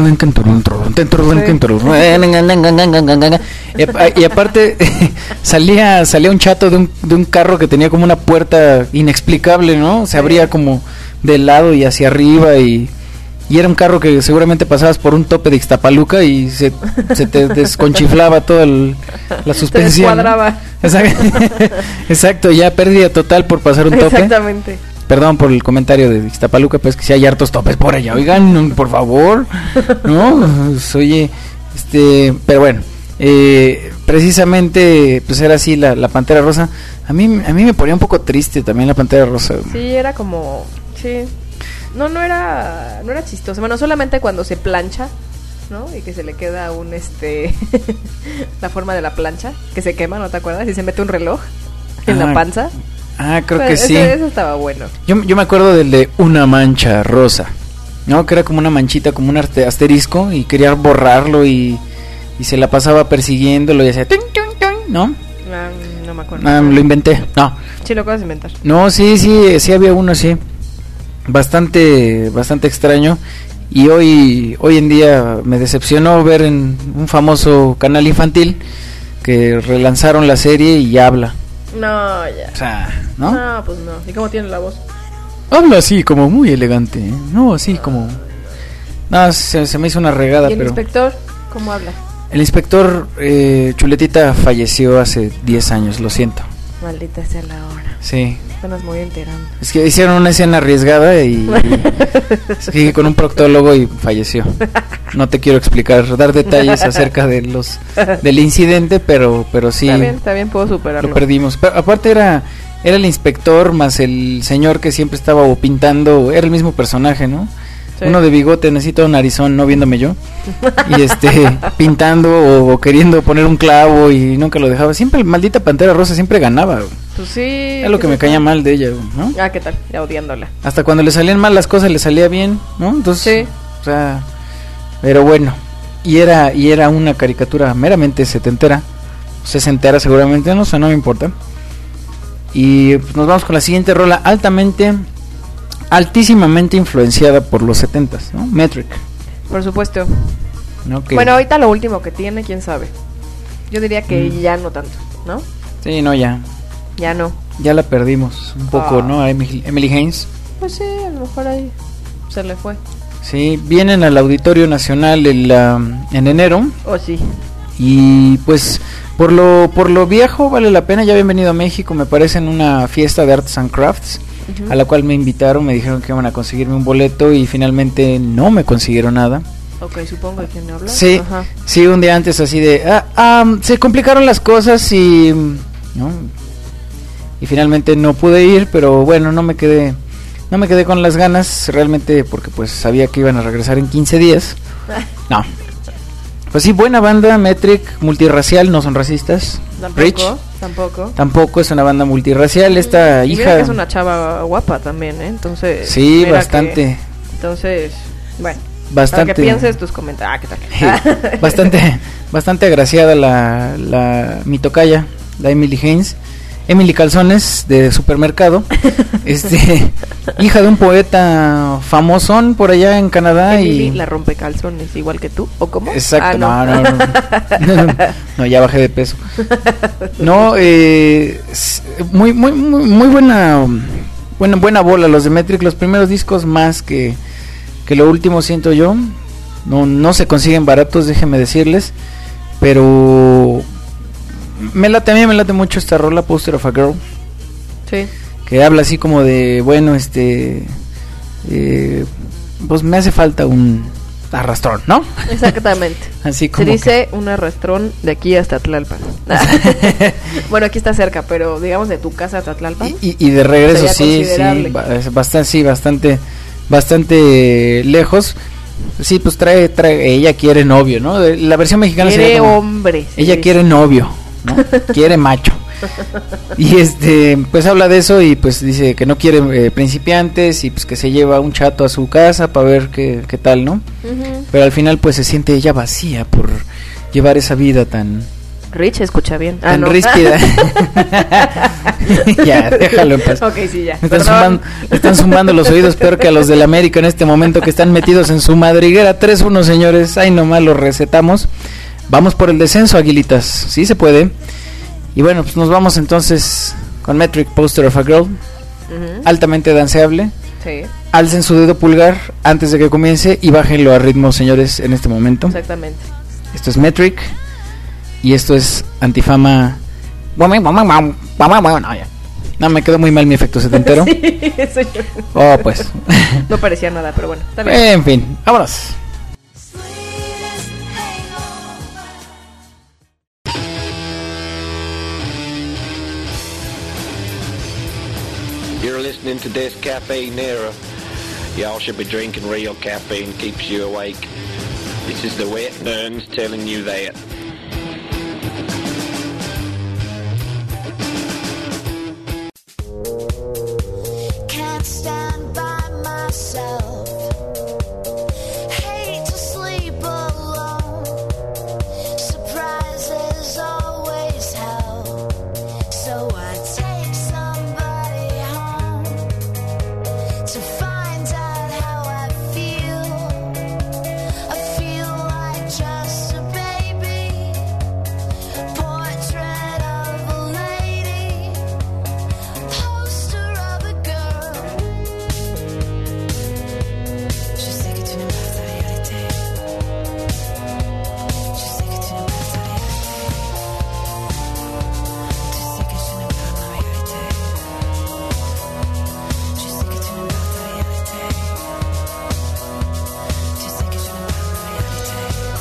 Y, y aparte salía salía un chato de un, de un carro que tenía como una puerta inexplicable, ¿no? Se abría como de lado y hacia arriba y, y era un carro que seguramente pasabas por un tope de Ixtapaluca y se, se te desconchiflaba toda el, la suspensión. Se descuadraba. ¿No? Exacto. Exacto, ya pérdida total por pasar un tope. Exactamente. Perdón por el comentario de Ixtapaluca, pues que si hay hartos topes por allá. Oigan, por favor, ¿no? Oye, este, pero bueno, eh, precisamente, pues era así la, la Pantera Rosa. A mí, a mí me ponía un poco triste también la Pantera Rosa. Sí, era como, sí, no, no era, no era chistoso. Bueno, solamente cuando se plancha ¿no? Y que se le queda un, este, la forma de la plancha, que se quema, ¿no te acuerdas? Y se mete un reloj en ah, la panza. Ah, creo Pero que ese, sí. Eso estaba bueno. Yo, yo me acuerdo del de una mancha rosa, ¿no? Que era como una manchita, como un arte, asterisco, y quería borrarlo y, y se la pasaba persiguiéndolo y hacía... ¡Tung, tung, tung! ¿No? Ah, no me acuerdo. Ah, lo inventé, no. Sí, lo acabas de inventar. No, sí, sí, sí había uno así. Bastante, bastante extraño. Y hoy, hoy en día me decepcionó ver en un famoso canal infantil que relanzaron la serie y habla. No, ya. O sea, ¿no? No, pues no. ¿Y cómo tiene la voz? Habla así, como muy elegante, ¿eh? No, así como... No, se, se me hizo una regada, ¿Y el pero... inspector cómo habla? El inspector eh, Chuletita falleció hace diez años, lo siento. Maldita sea la hora. Sí. Apenas me voy enterando. Es que hicieron una escena arriesgada y, y sí, con un proctólogo y falleció. No te quiero explicar, dar detalles acerca de los del incidente, pero pero sí. Está bien, está bien, puedo superarlo. Lo perdimos. Pero aparte era era el inspector más el señor que siempre estaba o pintando, era el mismo personaje, ¿no? Sí. Uno de bigote, necesito un narizón, no viéndome yo. Y este pintando o, o queriendo poner un clavo y nunca lo dejaba. Siempre maldita Pantera Rosa siempre ganaba. Pues sí. Es lo que me caía mal de ella, ¿no? Ah, ¿qué tal? Ya odiándola. Hasta cuando le salían mal las cosas le salía bien, ¿no? Entonces, sí. O sea, pero bueno. Y era y era una caricatura meramente setentera, sesentera seguramente, no sé, no me importa. Y pues, nos vamos con la siguiente rola, altamente, altísimamente influenciada por los setentas, ¿no? Metric. Por supuesto. ¿No? Que... Bueno, ahorita lo último que tiene, quién sabe. Yo diría que mm. ya no tanto, ¿no? Sí, no, ya. Ya no. Ya la perdimos un poco, oh. ¿no? A Emily, Emily Haynes. Pues sí, a lo mejor ahí se le fue. Sí, vienen al Auditorio Nacional el, uh, en enero. Oh, sí. Y pues por lo por lo viejo vale la pena. Ya habían venido a México, me parece, en una fiesta de Arts and Crafts, uh-huh. a la cual me invitaron, me dijeron que iban a conseguirme un boleto y finalmente no me consiguieron nada. Ok, supongo que quién habla. Sí, Ajá. sí, un día antes así de, ah, um, se complicaron las cosas y, ¿no? Y finalmente no pude ir, pero bueno, no me quedé, no me quedé con las ganas realmente porque pues sabía que iban a regresar en quince días. No. Pues sí, buena banda, Metric, multirracial, no son racistas. Tampoco, Rich, tampoco. Tampoco es una banda multirracial, esta y hija... Mira que es una chava guapa también, ¿eh? Entonces... Sí, bastante. Que, entonces, bueno, bastante. para que pienses tus comentarios. Ah, ¿qué tal? bastante, bastante agraciada la, la mi tocaya, la Emily Haynes. Emily Calzones de supermercado, este, hija de un poeta famosón por allá en Canadá. Emily y la rompe calzones igual que tú, ¿o cómo? Exacto, ah, no. No, no, no, no, ya bajé de peso. No, eh, muy, muy, muy, muy buena, buena, buena bola los de Metric, los primeros discos más que, que lo último siento yo, no, no se consiguen baratos, déjenme decirles, pero me late, a mí me late mucho esta rola, Poster of a Girl. Sí. Que habla así como de, bueno, este, eh, pues me hace falta un arrastrón, ¿no? Exactamente. Así como se dice que... un arrastrón de aquí hasta Tlalpan. Bueno, aquí está cerca, pero digamos de tu casa hasta Tlalpan. Y, y, y de regreso, sí, sí, bastante, sí, bastante, bastante lejos. Sí, pues trae, trae, ella quiere novio, ¿no? La versión mexicana quiere como, hombre. Ella sí, quiere sí. novio, ¿no? Quiere macho. Y este, pues habla de eso y pues dice que no quiere eh, principiantes y pues que se lleva un chato a su casa para ver qué, qué tal, ¿no? Uh-huh. Pero al final pues se siente ella vacía por llevar esa vida tan... Rich, escucha bien. Tan ah, no. ríspida. Ya, déjalo en paz. Ok, sí, ya. Me están, zumbando, me están zumbando los oídos peor que a los del América en este momento que están metidos en su madriguera. tres uno, señores. Ahí nomás los recetamos. Vamos por el descenso, aguilitas. Sí se puede. Y bueno, pues nos vamos entonces con Metric, Poster of a Girl. Uh-huh. Altamente danceable. Sí. Alcen su dedo pulgar antes de que comience y bájenlo a ritmo, señores, en este momento. Exactamente. Esto es Metric. Y esto es Antifama. No, ya. No, me quedó muy mal mi efecto setentero. Sí, eso yo. Oh, pues. No parecía nada, pero bueno, está bien. En fin, vámonos. You're listening to Descafeinera. Y'all should be drinking real caffeine, keeps you awake. This is the way it burns, telling you that. Can't stand by myself. Hate to sleep alone. Surprises always help. So I take somebody home to find out how I feel. I feel like just a baby. Portrait of a lady. Poster of a girl. Je sais que tu n'aimes pas ta réalité. Je sais que tu n'aimes pas ta réalité. Tu sais que je n'aime pas ma réalité. Je sais que tu n'aimes pas ta réalité. Tu sais que je n'aime pas ma réalité.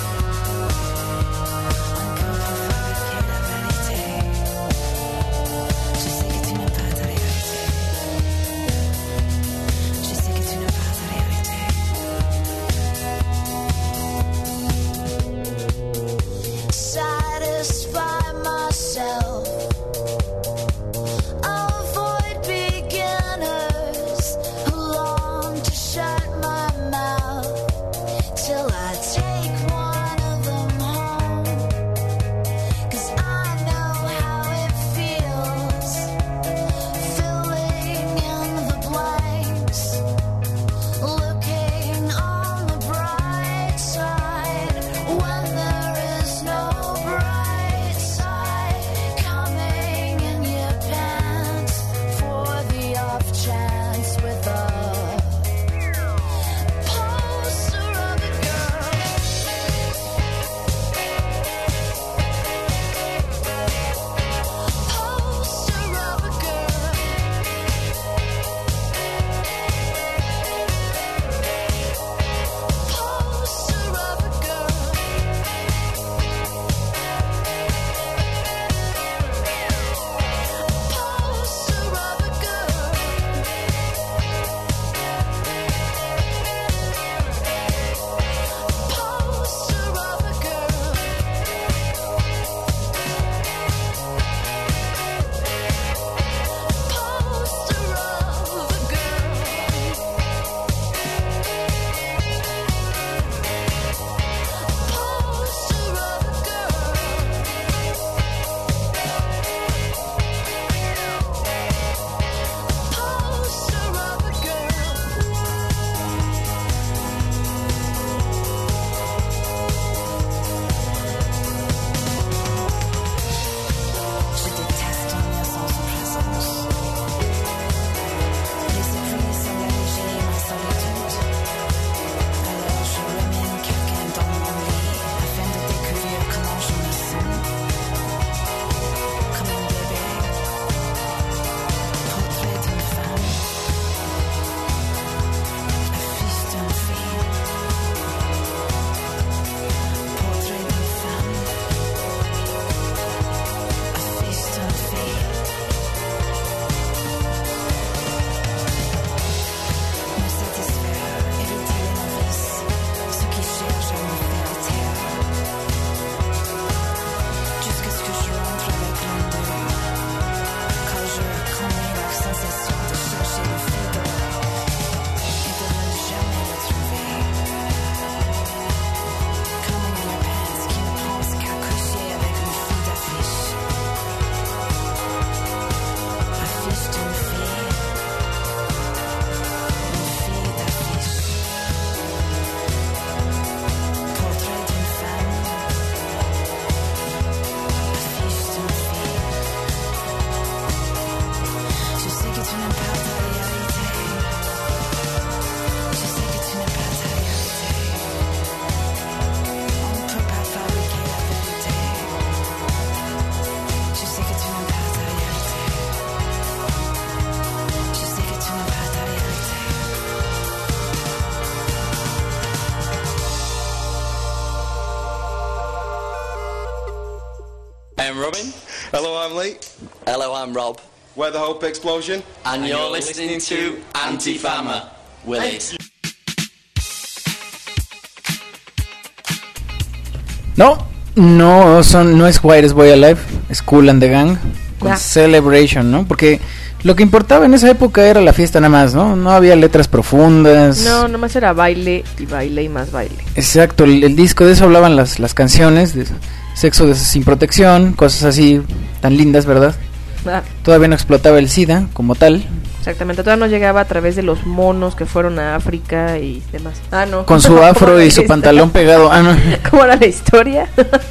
Encore pour fabriquer la vérité. Je sais que tu n'aimes pas ta réalité. Je sais que tu n'aimes pas ta réalité. Satisfy myself. Avoid beginners who long to shut my mouth till I take one of them home. 'Cause I know how it feels, filling in the blanks, looking on the bright side when there is no bright side, coming in your pants for the off chance with a poster of a girl. Poster of a girl. Poster of a girl. Poster of a girl. Poster of a girl. Poster of a Poster of a Poster of a Je déteste ton absence de présence. Les épaules semblent alléger ma solitude. Alors je remène quelqu'un dans mon lit afin de découvrir comment je me sens. Comme un bébé. Portrait d'une femme. Affiche d'une fille. Portrait d'une femme. Affiche d'une fille. Me satisfaire, éviter les novices, ceux qui cherchent à me faire taire. Jusqu'à ce que je rentre avec l'un d'eux. Quand je connais leur sensation de chercher le fidèle et de ne jamais le trouver. Coming in your pants qui ne pense qu'à coucher avec une fille d'affiche. Affiche d'une fille. Une fille d'affiche. Portrait d'une femme. Affiche d'une fille. Je sais que tu n'aimes pas ta réalité. Je sais que tu n'aimes pas ta réalité. On ne peut pas fabriquer la vérité. Je sais que tu n'aimes pas ta réalité. Je sais que tu n'aimes pas ta réalité. I'm Robin. Hello, I'm Lee. Hello, I'm Rob. We're the Hope Explosion. And, and you're, you're listening, listening to Anti-Fama. Willis. No, no son, no es Whitest Boy Alive, es Kool and the Gang con Ah. Celebration, ¿no? Porque lo que importaba en esa época era la fiesta nada más, ¿no? No había letras profundas. No, nomás era baile y baile y más baile. Exacto, el, el disco de eso hablaban las, las canciones, de sexo de, sin protección, cosas así tan lindas, ¿verdad? Ah, Todavía no explotaba el SIDA como tal. exactamente, todavía no llegaba a través de los monos que fueron a África y demás. Ah, no. Con su afro y su pantalón pegado. Ah, no. ¿Cómo era la historia?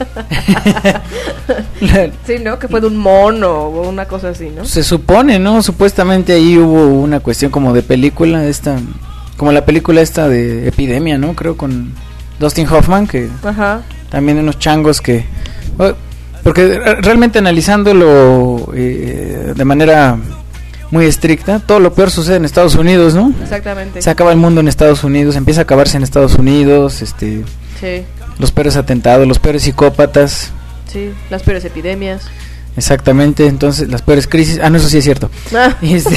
Sí, ¿no? Que fue de un mono o una cosa así, ¿no? Se supone, ¿no? Supuestamente ahí hubo una cuestión como de película, esta, como la película esta de Epidemia, ¿no? Creo con Dustin Hoffman, que Ajá. también unos changos que... oh, porque realmente analizándolo eh, de manera muy estricta, todo lo peor sucede en Estados Unidos, ¿no? Exactamente. Se acaba el mundo en Estados Unidos, empieza a acabarse en Estados Unidos, este, Sí, los peores atentados, los peores psicópatas, sí, las peores epidemias. exactamente, entonces las peores crisis, ah no, eso sí es cierto. Ah. Este,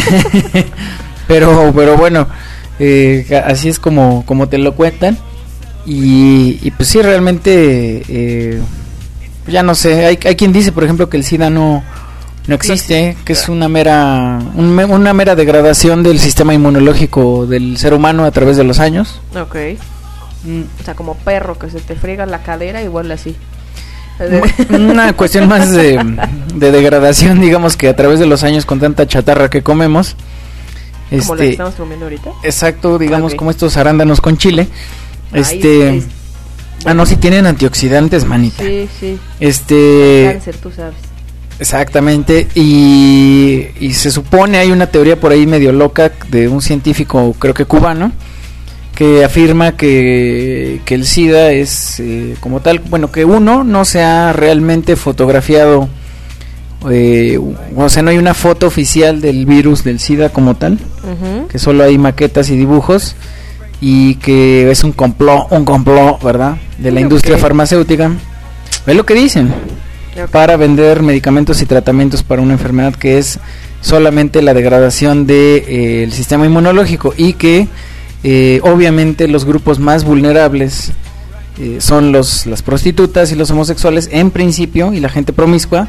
pero pero bueno, eh, así es como como te lo cuentan y, y pues sí realmente eh, ya no sé, hay, hay quien dice por ejemplo que el SIDA no no existe, que es una mera un me- una mera degradación del sistema inmunológico del ser humano a través de los años. Ok. Mm. O sea, como perro que se te friega la cadera, igual así. Una cuestión más de, de degradación, digamos, que a través de los años con tanta chatarra que comemos. Como la que Este, estamos comiendo ahorita. exacto, digamos, Ok. como estos arándanos con chile. Ay, Este, es- ah no, sí tienen antioxidantes, manita. Sí, sí. Este, Cáncer, tú sabes. exactamente, y, y se supone, hay una teoría por ahí medio loca de un científico, creo que cubano, que afirma que, que el SIDA es eh, como tal, bueno, que uno no se ha realmente fotografiado, eh, o sea, no hay una foto oficial del virus del SIDA como tal, Ujú. que solo hay maquetas y dibujos, y que es un complot, un complot, ¿verdad?, de la Ok. industria farmacéutica. Es lo que dicen, Ok. para vender medicamentos y tratamientos para una enfermedad que es solamente la degradación del de, eh, el sistema inmunológico, y que eh, obviamente los grupos más vulnerables eh, son los las prostitutas y los homosexuales en principio, y la gente promiscua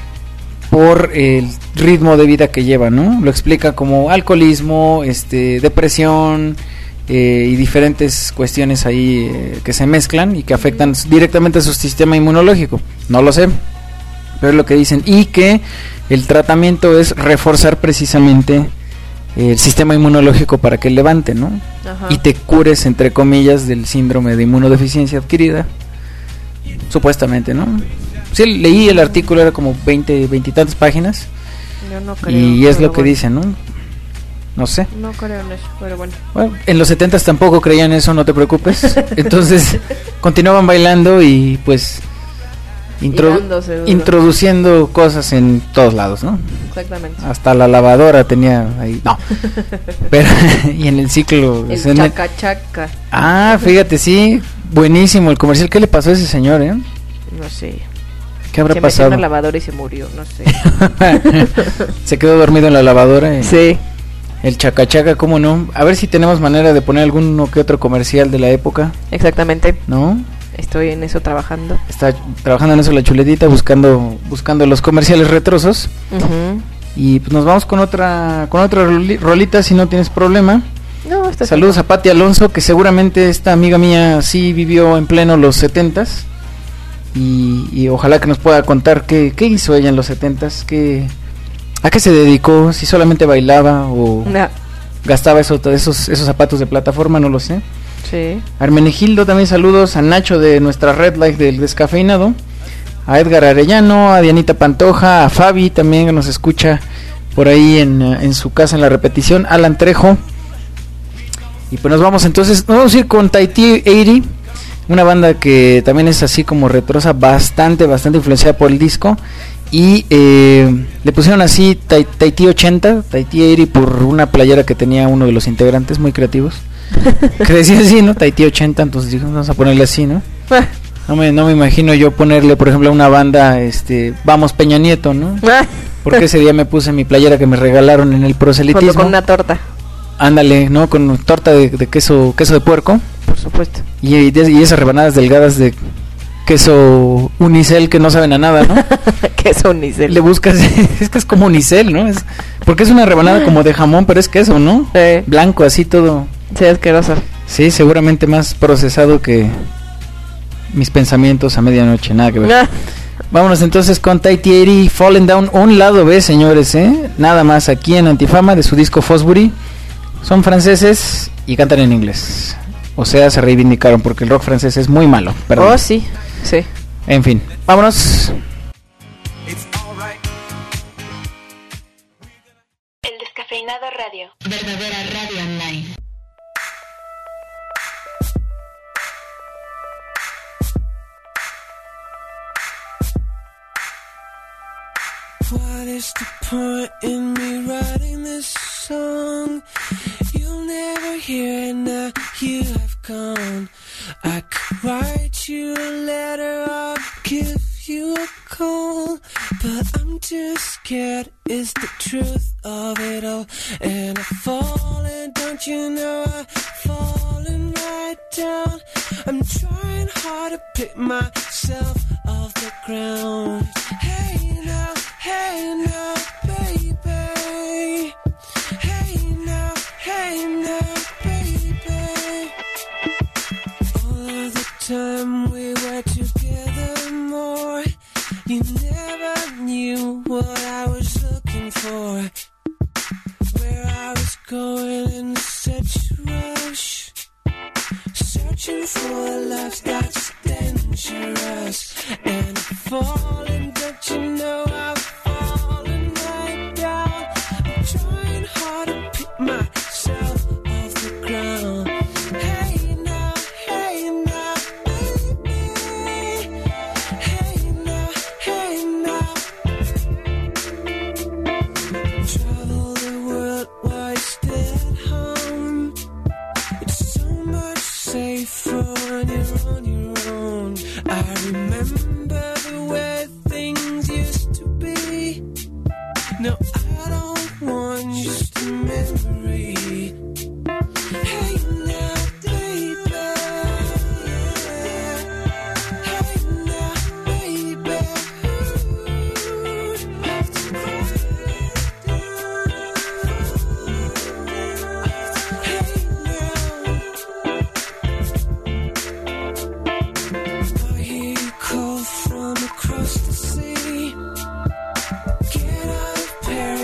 por el ritmo de vida que llevan, ¿no? Lo explica como alcoholismo, este, depresión eh, y diferentes cuestiones ahí eh, que se mezclan y que afectan directamente a su sistema inmunológico. No lo sé, pero es lo que dicen, y que el tratamiento es reforzar precisamente el sistema inmunológico para que levante, ¿no? Ajá. Y te cures, entre comillas, del síndrome de inmunodeficiencia adquirida, supuestamente, ¿no? Sí, leí el artículo, era como veinte, veintitantas páginas, Yo no creo. y es pero lo que bueno. dicen, ¿no? No sé. No creo en eso, pero bueno. Bueno, en los setentas tampoco creían eso, no te preocupes. Entonces continuaban bailando y pues introdu- Y dándose duro. introduciendo cosas en todos lados, ¿no? Exactamente. Hasta la lavadora tenía ahí, no. Pero y en el ciclo El en el- chaca chaca. ah, fíjate, sí, buenísimo el comercial. ¿Qué le pasó a ese señor, eh? No sé. ¿Qué habrá se metió pasado? en la lavadora y se murió, no sé. Se quedó dormido en la lavadora. y- Sí. El chacachaca, ¿cómo no? A ver si tenemos manera de poner alguno que otro comercial de la época, Exactamente. ¿no? Estoy en eso trabajando. Está trabajando en eso la chuletita, buscando buscando los comerciales retrosos. Ujú. Y pues nos vamos con otra con otra roli- rolita si no tienes problema. No, está Saludos a Pati Alonso, que seguramente esta amiga mía sí vivió en pleno los setentas. Y, y ojalá que nos pueda contar qué, qué hizo ella en los setentas, qué, a qué se dedicó, si solamente bailaba o No. gastaba eso, esos, esos zapatos de plataforma, no lo sé. Sí. Armenegildo también saludos, a Nacho de nuestra Red Light del descafeinado, a Edgar Arellano, a Dianita Pantoja, a Fabi también que nos escucha por ahí en, eh, en su casa en la repetición, Alan Trejo. Y pues nos vamos entonces, nos vamos a ir con Tahiti ochenta, una banda que también es así como retrosa, bastante, bastante influenciada por el disco. Y eh, le pusieron así Tai- Tahiti ochenta, Tahiti ochenta por una playera que tenía uno de los integrantes, muy creativos. Que decía así, ¿no? Tahiti ochenta, entonces dijo, vamos a ponerle así, ¿no? No me, no me imagino yo ponerle, por ejemplo, a una banda, este, Vamos Peña Nieto, ¿no? Porque ese día me puse mi playera que me regalaron en el proselitismo. Junto con una torta. Ándale, ¿no? Con torta de, de queso queso de puerco. Por supuesto. Y, y, de- y esas rebanadas delgadas de queso unicel que no saben a nada, ¿no? Queso unicel. Le buscas, es que es como unicel, ¿no? Es, porque es una rebanada como de jamón, pero es queso, ¿no? Sí. Blanco, así todo. Sí, asqueroso. Sí, seguramente más procesado que mis pensamientos a medianoche, nada que ver. Ah. Vámonos entonces con Tighty eighty, Falling Down, un lado B, señores, ¿eh? Nada más aquí en Antifama de su disco Fosbury. Son franceses y cantan en inglés. O sea, se reivindicaron porque el rock francés es muy malo. Perdón. Oh, sí, sí. En fin, vámonos. El Descafeinado Radio. Verdadera radio online. What is the point in me writing this song? You'll never hear it now, you have gone. I could write you a letter or give you a call, but I'm too scared, it's the truth of it all. And I'm falling, don't you know I'm falling right down. I'm trying hard to pick myself off the ground. Hey now, hey now, baby. Hey now, hey now, baby. All of the time we were together more, you never knew what I was looking for, where I was going in such a rush, searching for a life that's dangerous. And falling, don't you know I'm falling right down. I'm trying hard to pick myself off the ground. Hey now, hey now, baby. Hey now, hey now. Travel the world while you stay at home. It's so much safer when you're on your own. I remember the way things used to be. No, I don't want just a memory. Hey now, baby. Hey now, baby. I hear you call from across the sea. Get out of Paris.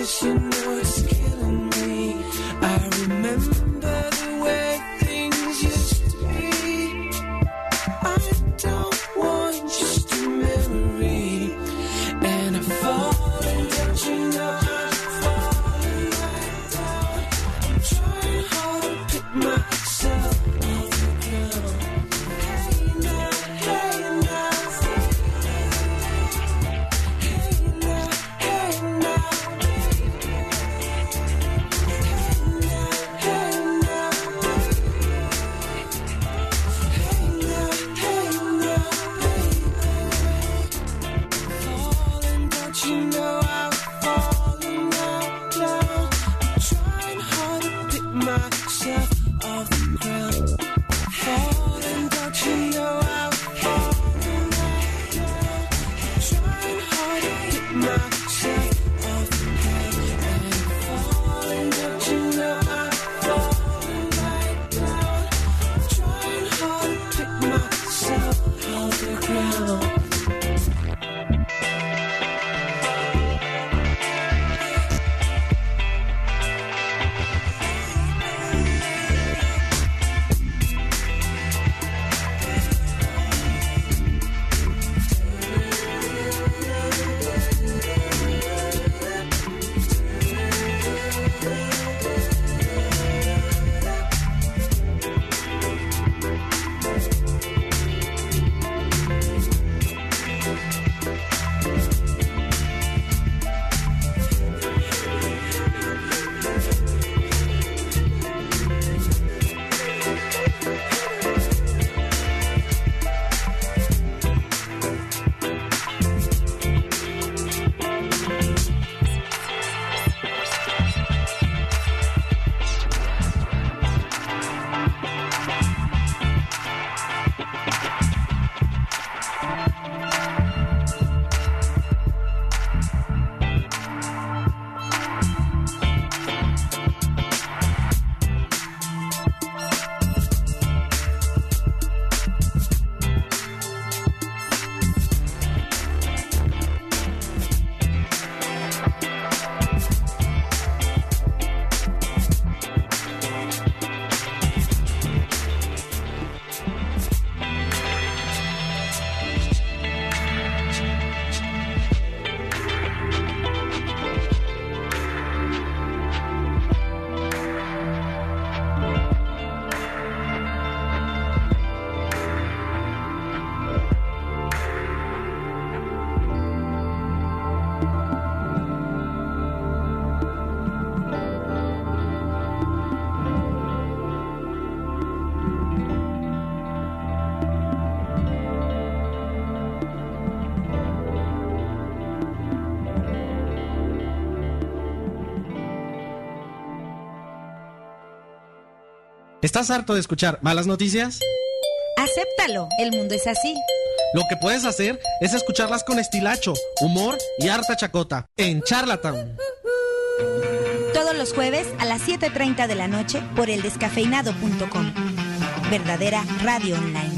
¿Estás harto de escuchar malas noticias? Acéptalo, el mundo es así. Lo que puedes hacer es escucharlas con estilacho, humor y harta chacota en Charlatan. Todos los jueves a las siete treinta de la noche por el descafeinado punto com. Verdadera radio online.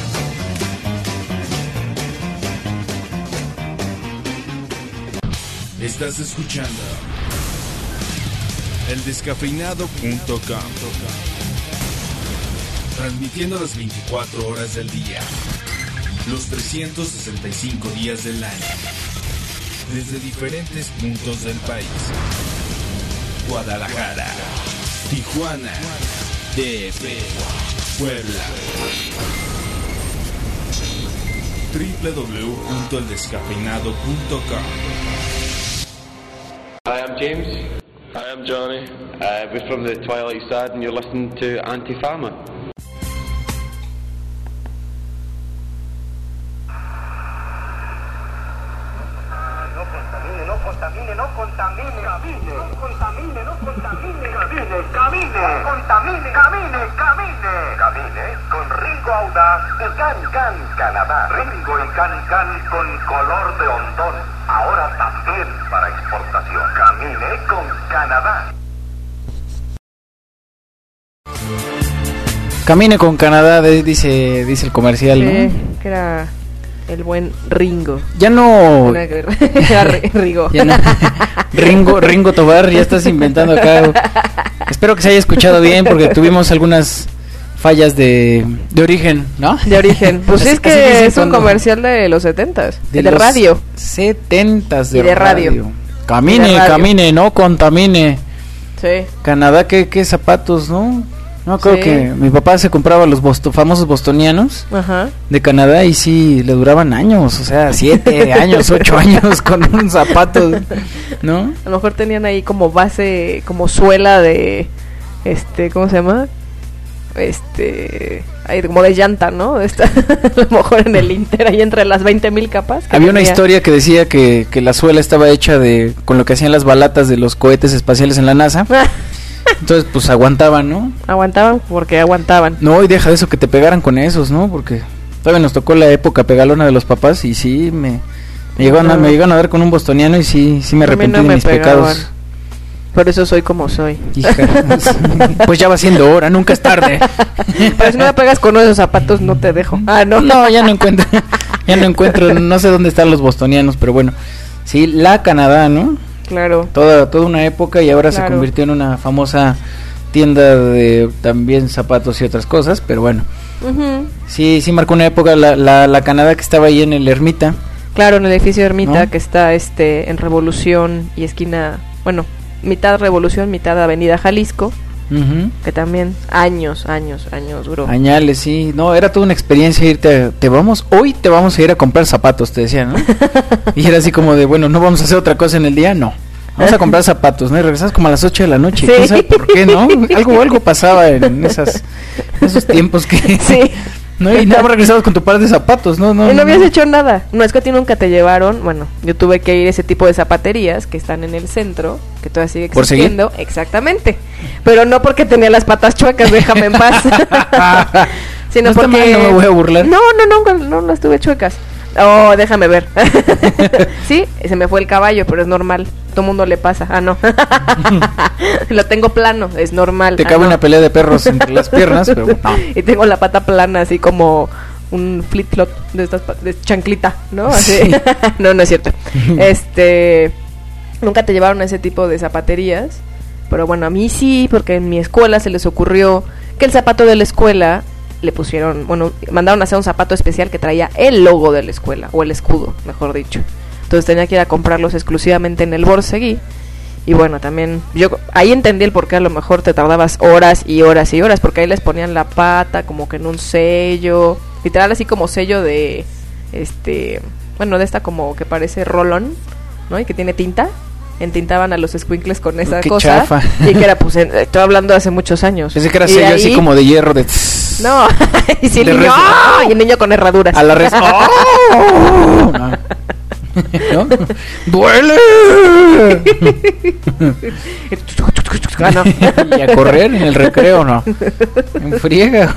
Estás escuchando el descafeinado punto com, transmitiendo las veinticuatro horas del día, los trescientos sesenta y cinco días del año, desde diferentes puntos del país. Guadalajara, Tijuana, D F, Puebla. doble u doble u doble u punto el descafeinado punto com. Hi, I'm James. Hi, I'm Johnny. Uh, we're from the Twilight Side and you're listening to Anti-Pharma. No contamine, no contamine, no contamine, camine, no contamine, no contamine, camine, camine, no contamine, camine, camine, camine, con Ringo Audaz y Can Can Canadá, Ringo y Can Can con color de hondón, ahora también para exportación, camine con Canadá. Camine con Canadá, de- dice dice el comercial, Sí, ¿no? que era el buen Ringo. Ya no. Nada que ver. Era Ri- Rigo. Ya no. Ringo, Ringo Tobar, ya estás inventando acá. Espero que se haya escuchado bien porque tuvimos algunas fallas de, de origen, ¿no? De origen. Pues Así- es que así dicen es un cuando- comercial de los setentas. De, los radio. setentas de, Y de radio. Camine, Y de radio. camine, no contamine. Sí. Canadá, ¿qué, qué zapatos, no? No, creo Sí. que mi papá se compraba los bosto- famosos bostonianos Ajá. de Canadá y sí, le duraban años, o sea, siete años, ocho años con un zapato, ¿no? A lo mejor tenían ahí como base, como suela de, este, ¿cómo se llama? Este, ahí como de llanta, ¿no? Esta, a lo mejor en el Inter, ahí entre las veinte mil capas. que Había una tenía. historia que decía que, que la suela estaba hecha de con lo que hacían las balatas de los cohetes espaciales en la NASA. Entonces, pues aguantaban, ¿no? Aguantaban porque aguantaban. No, y deja de eso que te pegaran con esos, ¿no? Porque todavía nos tocó la época pegalona de los papás y sí, me, me, llegaron, a, No. me llegaron a dar con un bostoniano y sí, sí me A mí arrepentí no de me mis pegaban. pecados. Por eso soy como soy. Hija, pues ya va siendo hora, nunca es tarde. Pero si no me pegas con uno de esos zapatos, no te dejo. Ah, no. No, ya no encuentro, ya no encuentro, no sé dónde están los bostonianos, pero bueno. Sí, la Canadá, ¿no? Claro. Toda, toda una época y ahora Claro. se convirtió en una famosa tienda de también zapatos y otras cosas, pero bueno. Ujú. Sí, sí marcó una época la, la, la Canadá que estaba ahí en el Ermita. Claro, en el edificio Ermita, ¿No? que está este en Revolución y esquina, bueno, mitad Revolución, mitad Avenida Jalisco, Ujú. que también años, años, años duró. Añales, sí. No, era toda una experiencia irte a- te vamos, hoy te vamos a ir a comprar zapatos, te decían, ¿no? Y era así como de, bueno, no vamos a hacer otra cosa en el día, no. Vamos a comprar zapatos, ¿no? Y regresas como a las ocho de la noche. Sí. ¿Quién sabe por qué, no? Algo, algo pasaba en esas, en esos tiempos que... Sí. ¿No? Y nada más regresabas con tu par de zapatos, ¿no? No, Y no no, habías no. hecho nada. No, es que a ti nunca te llevaron. Bueno, yo tuve que ir a ese tipo de zapaterías que están en el centro, que todavía sigue ¿Por seguir? existiendo. Exactamente. Pero no porque tenía las patas chuecas, déjame en paz. Sino No está porque... mal, no me voy a burlar. No, no, no, no, no las tuve chuecas. Oh, déjame ver. Sí, se me fue el caballo, pero es normal. Todo mundo le pasa. Ah, no. Lo tengo plano, es normal. Te Ah, cabe no. una pelea de perros entre las piernas, pero no. Y tengo la pata plana, así como un flip-flop de estas pa- de chanclita, ¿no? Así. Sí. No, no es cierto. Este, nunca te llevaron a ese tipo de zapaterías, pero bueno, a mí sí, porque en mi escuela se les ocurrió que el zapato de la escuela le pusieron, bueno, mandaron a hacer un zapato especial que traía el logo de la escuela, o el escudo, mejor dicho. Entonces tenía que ir a comprarlos exclusivamente en el Borsegui. Y bueno, también yo ahí entendí el por qué a lo mejor te tardabas horas y horas y horas, porque ahí les ponían la pata como que en un sello, literal así como sello de, este, bueno, de esta como que parece rolón, ¿no? Y que tiene tinta, entintaban a los escuincles con esa Qué cosa. chafa. Y que era, pues, en- estoy hablando de hace muchos años. Pensé que era Y de sello así ahí- como de hierro de... No, y si el de niño, res- ¡ah! Y el niño con herraduras. A la res... ¡Oh! No. ¿No? ¡Duele! Ah, no. Y a correr en el recreo, no. En friega.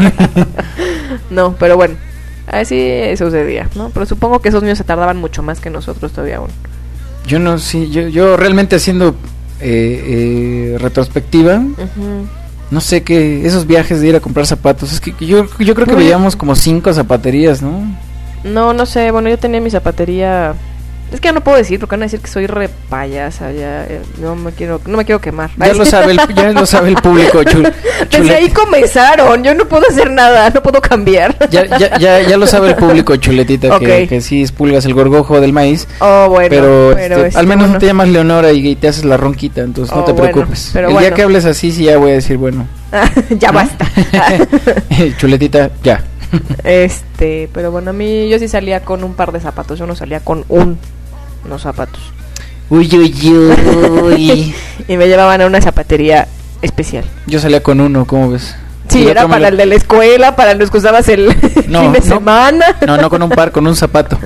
No, pero bueno, así sucedía, ¿no? Pero supongo que esos niños se tardaban mucho más que nosotros todavía aún. Yo no, sí, yo, yo realmente haciendo eh, eh, retrospectiva, uh-huh. no sé qué, esos viajes de ir a comprar zapatos, es que yo, yo creo que Uy. veíamos como cinco zapaterías, ¿no? No, no sé, bueno, yo tenía mi zapatería. Es que ya no puedo decir porque van a decir que soy re payasa, ya eh, no me quiero no me quiero quemar. Ya lo sabe el, ya lo sabe el público, chul, Desde ahí comenzaron, yo no puedo hacer nada, no puedo cambiar. Ya ya ya, ya lo sabe el público, chuletita, okay. que, que sí expulgas el gorgojo del maíz. Oh, bueno. Pero, pero este, este, al menos bueno. no te llamas Leonora y, y te haces la ronquita, entonces oh, no te preocupes. Bueno, el bueno. día que hables así sí ya voy a decir, bueno. Ya basta. Chuletita, ya. Este, pero bueno, a mí yo sí salía con un par de zapatos, yo no salía con un unos zapatos. Uy, uy, uy. Y me llevaban a una zapatería especial. Yo salía con uno, ¿cómo ves? Sí, era para lo... el de la escuela, para los que usabas el no, fin de no, semana. No, no con un par, con un zapato.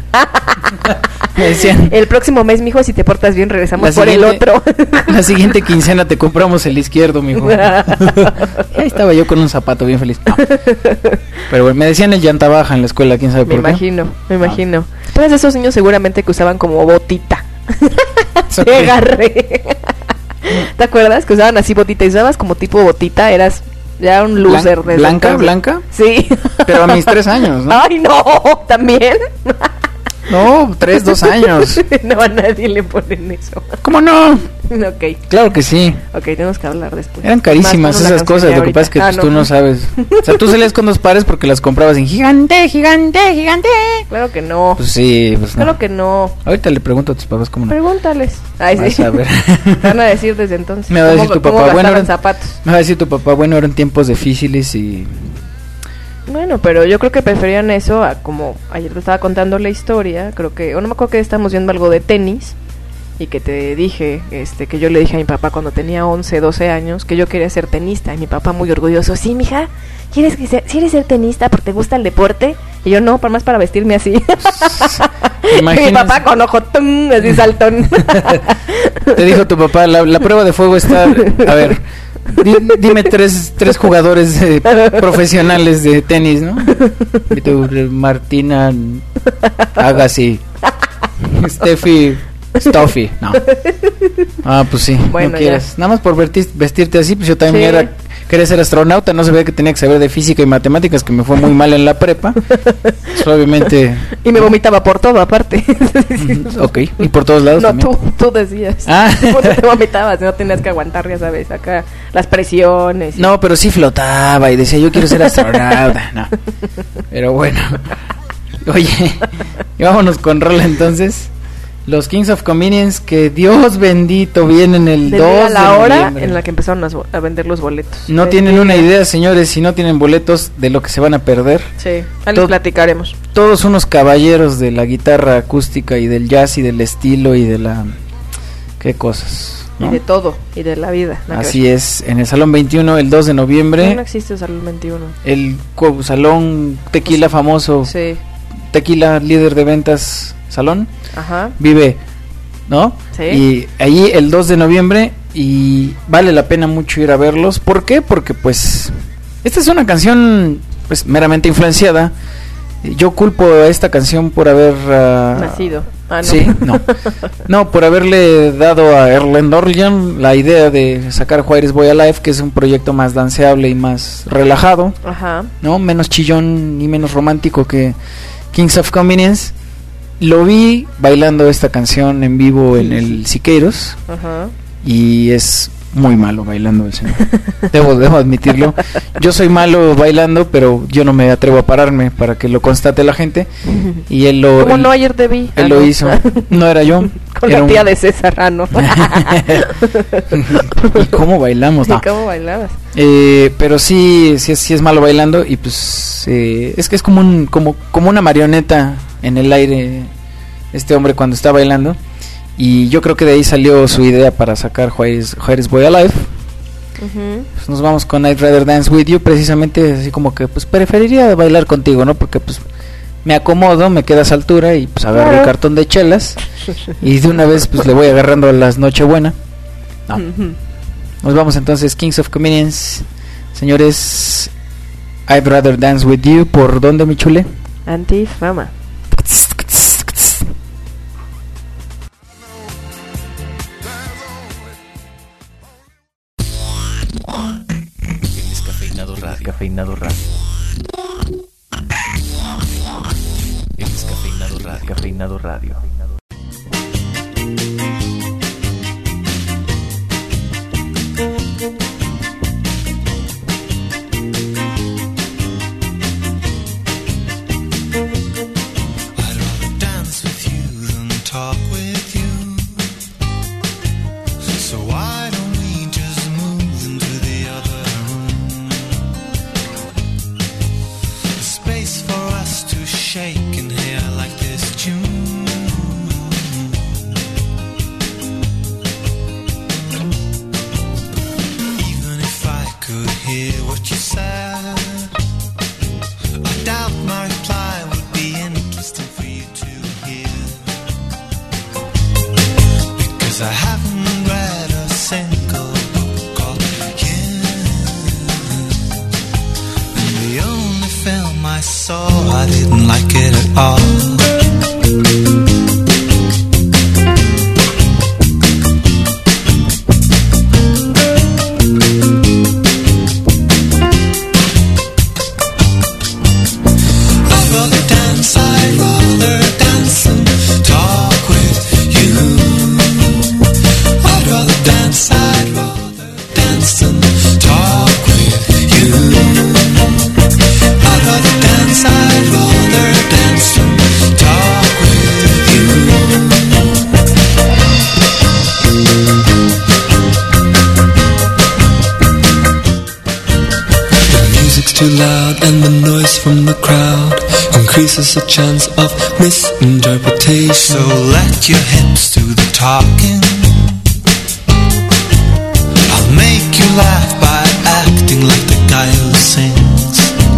Me decían, el próximo mes, mijo, si te portas bien, regresamos por el otro. La siguiente quincena te compramos el izquierdo, mijo. Ahí estaba yo con un zapato bien feliz. No. Pero bueno, me decían el llanta baja en la escuela, quién sabe me por imagino, qué. Me imagino, me imagino. Todos esos niños seguramente que usaban como botita. Se agarré. ¿Te acuerdas? Que usaban así botita y usabas como tipo botita, eras ya un loser. Blan- ¿Blanca, entonces. blanca? Sí. Pero a mis tres años, ¿no? Ay, no, ¿también? No, tres, dos años. No, a nadie le ponen eso. ¿Cómo no? Ok. Claro que sí. Ok, tenemos que hablar después. Eran carísimas esas cosas, lo que pasa es que ah, pues, no. tú no sabes. O sea, tú salías con dos pares porque las comprabas en gigante, gigante, gigante. Claro que no. Pues sí, pues no. Claro que no. Ahorita le pregunto a tus papás cómo no. Pregúntales. Ay, Vas sí. a ver. Te van a decir desde entonces. Me va a decir tu papá, bueno, eran, zapatos? Me va a decir tu papá, bueno, eran tiempos difíciles y... Bueno, pero yo creo que preferían eso a como ayer te estaba contando la historia, creo que, o no me acuerdo que estamos viendo algo de tenis y que te dije, este, que yo le dije a mi papá cuando tenía once, doce años que yo quería ser tenista y mi papá muy orgulloso, sí, mija, ¿quieres que sea, ¿quieres ser tenista porque te gusta el deporte? Y yo no, para más para vestirme así. Y mi papá con ojo, tum, así saltón. Te dijo tu papá, la, la prueba de fuego está, a ver... Dime tres tres jugadores eh, profesionales de tenis, ¿no? Martina Agassi, Steffi Stoffi, no. Ah, pues sí, bueno, no quieres. Ya. Nada más por verti- vestirte así, pues yo también sí. era quería ser astronauta, no sabía que tenía que saber de física y matemáticas, que me fue muy mal en la prepa. Pues, obviamente. Y me vomitaba por todo, aparte. Ok, y por todos lados. No, también. tú, tú decías. Ah. Tú te vomitabas, no tenías que aguantar, ya sabes, acá las presiones. Y... No, pero sí flotaba y decía, yo quiero ser astronauta. No. Pero bueno. Oye, y vámonos con rola entonces. Los Kings of Convenience, que Dios bendito, vienen el de dos a la de hora noviembre. En la que empezaron a, a vender los boletos. No de tienen día. Una idea, señores, si no tienen boletos, de lo que se van a perder. Sí, ahí les platicaremos. Todos unos caballeros de la guitarra acústica y del jazz y del estilo y de la... ¿Qué cosas? ¿no? Y de todo, y de la vida. Así es, en el Salón veintiuno, el dos de noviembre. No, no existe el Salón veintiuno. El co- Salón Tequila pues, famoso. Sí. Tequila, líder de ventas, Salón. Ajá. Vive, ¿no? Sí. Y allí el dos de noviembre y vale la pena mucho ir a verlos. ¿Por qué? Porque pues esta es una canción pues meramente influenciada. Yo culpo a esta canción por haber uh, nacido. Ah, no. Sí, no. No, por haberle dado a Erland Orjan la idea de sacar Juárez Boy Alive, que es un proyecto más danceable y más relajado. Ajá. ¿No? Menos chillón y menos romántico que Kings of Convenience. Lo vi bailando esta canción en vivo en el Siqueiros. Ajá. Y es muy malo bailando el señor. debo, debo admitirlo. Yo soy malo bailando, pero yo no me atrevo a pararme para que lo constate la gente. Y él lo... ¿Cómo él, no? Ayer te vi. Él ah, lo no. hizo. No era yo. Con era la tía un... de César, ah, no. ¿Y cómo bailamos? No. ¿Y cómo bailabas? Eh, pero sí, sí, sí es malo bailando. Y pues eh, es que es como, un, como, como una marioneta en el aire este hombre cuando está bailando. Y yo creo que de ahí salió su idea para sacar Juárez, Juárez Boy Alive. Uh-huh. Pues nos vamos con I'd Rather Dance With You, precisamente así como que pues preferiría bailar contigo, ¿no? Porque pues me acomodo, me quedas a altura y pues agarro claro. el cartón de chelas y de una vez pues le voy agarrando a las Nochebuena. No. Uh-huh. Nos vamos entonces, Kings of Convenience. Señores, I'd Rather Dance With You. ¿Por dónde, mi chule? Antifama. El descafeinado radio. Descafeinado radio. El descafeinado radio. Descafeinado radio. Talk with you, so why don't we just move into the other room? A space for us to shake and hear like this June. Even if I could hear what you said, I doubt my reply would be interesting for you to hear. I haven't read a single book of his, and the only film I saw, I didn't like it at all. I'd rather dance, I'd rather dance and talk with you. I'd rather dance, I'd rather dance and talk with you. I'd rather dance, I'd rather dance and talk with you. The music's too loud and the noise from the crowd increases the chance of misinterpretation. So let your hips do the talking. Make you laugh by acting like the guy who sings,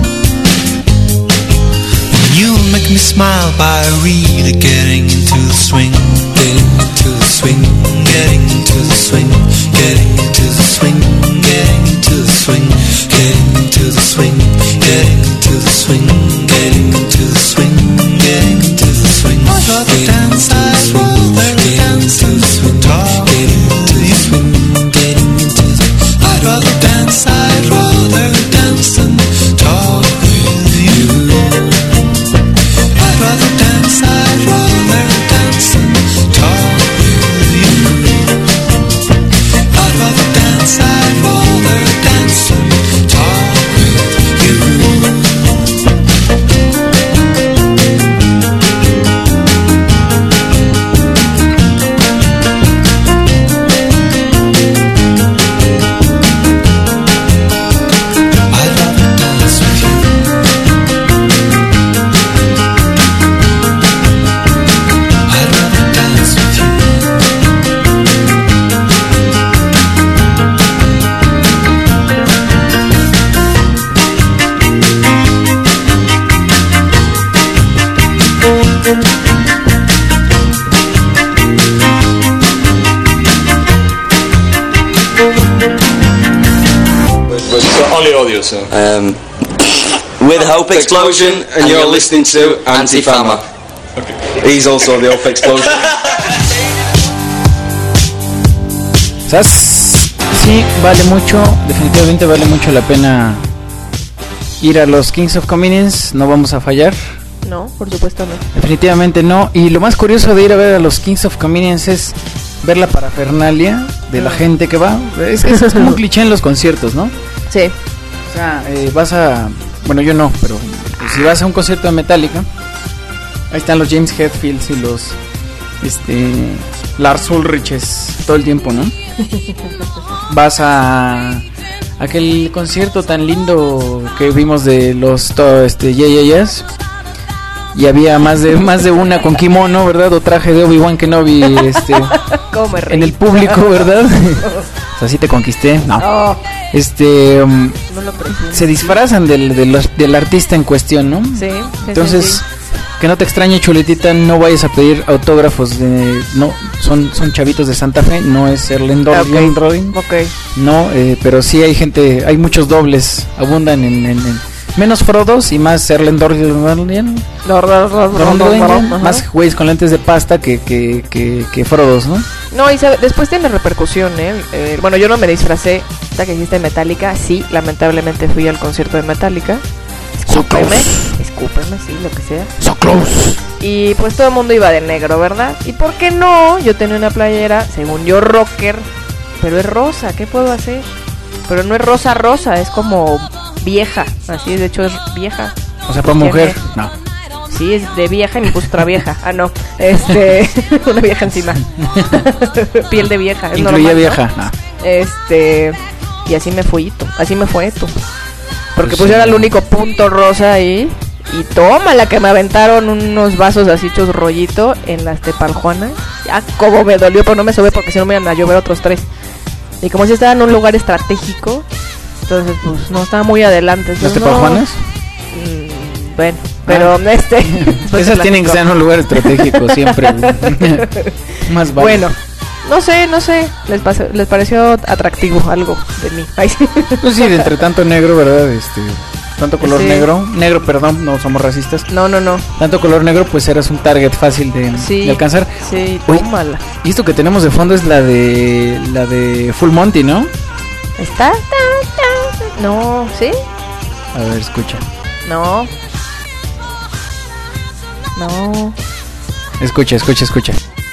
and you'll make me smile by really getting into the swing, getting into the swing, getting into the swing, getting into the swing, getting into the swing, getting into the swing, getting into the swing, getting into the swing, getting into the swing. I'd rather dance, I'd rather dance to the swing, getting into the swing, getting into the. I'd rather dance, I'd rather dance and talk with you. I'd rather dance, I'd rather dance and talk with you. I'd rather dance, I'd rather dance and talk with you. Only audio, so. Um, with Hope Explosion, and, and you're listening to Antifama. Okay. He's also the Hope Explosion. ¿Sabes? Sí, vale mucho, definitivamente vale mucho la pena ir a los Kings of Convenience, no vamos a fallar. No, por supuesto no. Definitivamente no, y lo más curioso de ir a ver a los Kings of Convenience es ver la parafernalia de la gente que va. Es, es, es como un cliché en los conciertos, ¿no? Sí. O sea, eh, vas a... Bueno, yo no, pero pues, si vas a un concierto de Metallica, ahí están los James Hetfields y los... Este... Lars Ulriches todo el tiempo, ¿no? Vas a... aquel concierto tan lindo que vimos de los... Todo, este, Yeah, Yeah, Yeahs. Y había más de más de una con kimono, ¿verdad? O traje de Obi-Wan Kenobi este, en el público, ¿verdad? O sea, sí te conquisté. No. Oh. Este um, no lo se disfrazan del, del, del artista en cuestión, ¿no? Sí. Entonces, sí, sí. que no te extrañe, chuletita, no vayas a pedir autógrafos de... No, son son chavitos de Santa Fe, no es Erlendorf, okay. okay. No, eh, pero sí hay gente, hay muchos dobles, abundan en... en, en menos Frodos y más Erlendorf, más güeyes con lentes de pasta que, que, que, que Frodos, ¿no? No, y sabe, después tiene repercusión, ¿eh? eh bueno, yo no me disfracé, hasta que hiciste Metallica, sí, lamentablemente fui al concierto de Metallica. Escúpeme, escúpeme, sí, lo que sea. So close. Y pues todo el mundo iba de negro, ¿verdad? ¿Y por qué no? Yo tenía una playera, según yo, rocker, pero es rosa, ¿qué puedo hacer? Pero no es rosa rosa, es como vieja, así de hecho es vieja. O sea, para mujer, no. Sí, es de vieja y me puso otra vieja. Ah, no, este, una vieja encima. Piel de vieja. Es Incluía normal, vieja, ¿no? no. Este, y así me fui, así me fue esto. Porque pues, pues yo era el único punto rosa ahí. Y toma la que me aventaron unos vasos así hechos rollito en las tepaljuanas. Ya como me dolió, pero no me sobé porque si no me iban a llover otros tres. Y como si estaba en un lugar estratégico, entonces pues no estaba muy adelante. ¿Las tepaljuanas? No, mmm, bueno, pero ah. este... pues esas tienen que estar en un lugar estratégico siempre. Más vale. Bueno, no sé, no sé, les, pasó, les pareció atractivo algo de mí. Ay, sí. Pues sí, de entre tanto negro, ¿verdad? Este... Tanto color sí. negro, negro, perdón, no somos racistas. No, no, no. Tanto color negro, pues eras un target fácil de, sí, de alcanzar. Sí, tómala. Y esto que tenemos de fondo es la de la de Full Monty, ¿no? ¿Está? No, ¿sí? A ver, escucha. No. No. Escucha, escucha, escucha.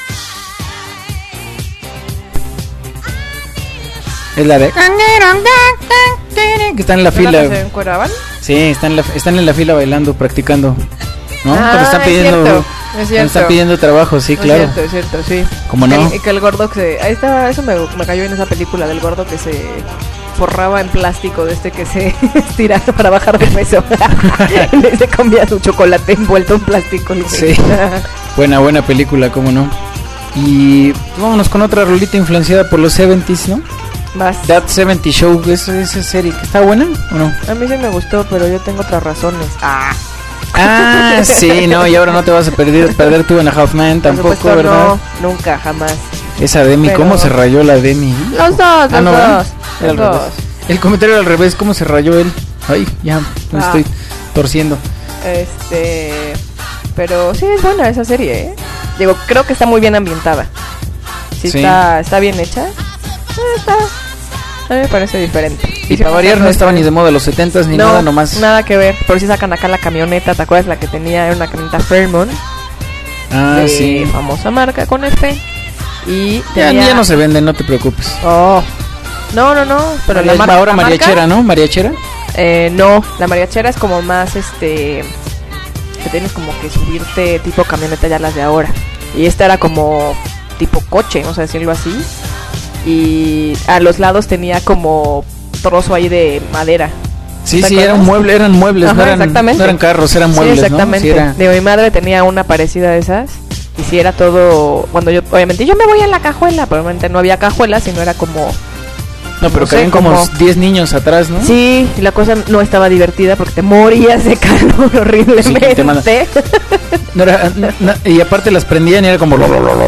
Es la de... que están en la fila. ¿Se encueraban? Sí, están en la, están en la fila bailando, practicando, ¿no? Ah, cuando están pidiendo, es cierto, es cierto. están pidiendo trabajo, sí, claro. Es cierto, es cierto, sí. ¿Cómo no? Y que, que el gordo que se, ahí estaba, eso me, me cayó en esa película del gordo que se forraba en plástico de este que se estiraba para bajar de peso. Se comía su chocolate envuelto en plástico. Sí. Buena, buena película, cómo no. Y vámonos con otra rolita influenciada por los seventies, ¿no? Vas. That setenta Show, esa, esa serie, ¿está buena o no? A mí sí me gustó, pero yo tengo otras razones. Ah, ah sí, no, y ahora no te vas a perder, perder tú en a Half Man tampoco, supuesto, ¿verdad? No, nunca, jamás. Esa Demi, pero... ¿cómo se rayó la Demi? Los dos, ah, los no, dos, los dos. El comentario al revés, ¿cómo se rayó él? Ay, ya, me ah. estoy torciendo. Este, pero sí es buena esa serie, ¿eh? Digo, creo que está muy bien ambientada. Sí, sí. Está, está bien hecha. Está, a mí me parece diferente. Y para variar no estaba ni de moda los setentas ni no, nada nomás. Nada que ver, por si sacan acá la camioneta, ¿te acuerdas la que tenía? Era una camioneta Fairmont. Ah, de sí. Famosa marca con F. Y ya, tenía... ya no se venden, no te preocupes. Oh. No, no, no, pero la, la marca, ahora la mariachera, marca, ¿no? ¿Mariachera? Eh, no, la mariachera es como más este que tienes como que subirte tipo camioneta ya las de ahora. Y esta era como tipo coche, vamos a decirlo así. Y a los lados tenía como trozo ahí de madera. Sí, sí, era un mueble, eran muebles, Ajá, no, eran, exactamente. no eran carros, eran muebles, sí, exactamente. ¿no? Sí, era... De mi madre tenía una parecida de esas. Y sí, era todo... Cuando yo, obviamente, yo me voy a la cajuela. Probablemente no había cajuela, sino era como... No, pero no sé, cabían como diez niños atrás, ¿no? Sí, y la cosa no estaba divertida porque te morías de calor horriblemente. Sí, te manda... no era, no, no, y aparte las prendían y era como...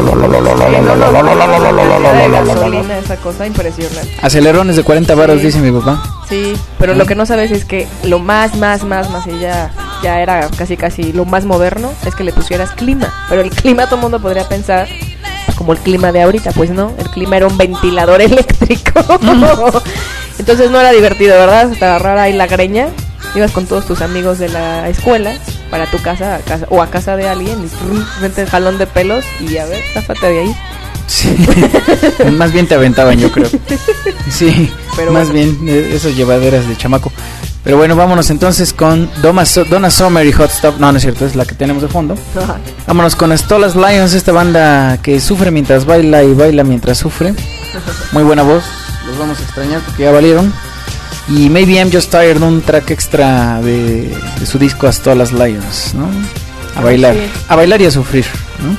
Esa cosa impresionante. Acelerones de cuarenta varos, sí. Dice mi papá. Sí, pero ¿Mm? Lo que no sabes es que lo más, más, más, más, y ya, ya era casi, casi lo más moderno, es que le pusieras clima. Pero el clima todo el mundo podría pensar... como el clima de ahorita, pues no, el clima era un ventilador eléctrico. Mm. Entonces no era divertido, ¿verdad? Te agarrar ahí la greña, ibas con todos tus amigos de la escuela para tu casa, a casa o a casa de alguien y vente el jalón de pelos y a ver, záfate de ahí. Sí. Más bien te aventaban, yo creo. Sí, pero más bueno. Bien esas llevaderas de chamaco. Pero bueno, vámonos entonces con Donna, so- Donna Summer y Hot Stuff. No, no es cierto, es la que tenemos de fondo. Ajá. Vámonos con Stolas Lions, esta banda que sufre mientras baila y baila mientras sufre. Muy buena voz, los vamos a extrañar porque ya valieron. Y Maybe I'm Just Tired, un track extra de, de su disco Stolas Lions, ¿no? A bailar, sí. A bailar y a sufrir, ¿no?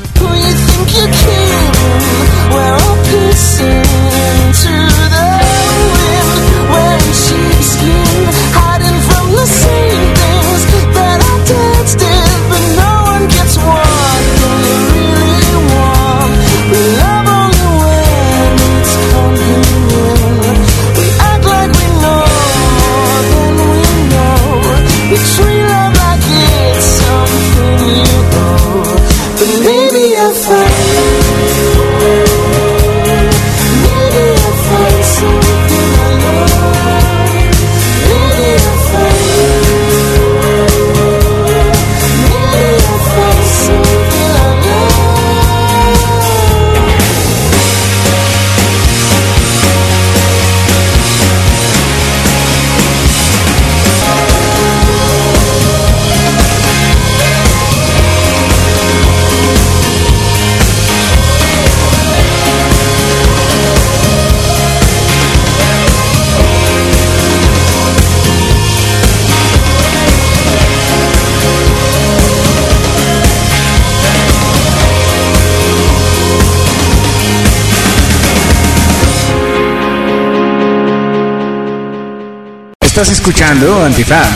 Hiding from the same things that I danced in, but no one can Estás escuchando Antifam.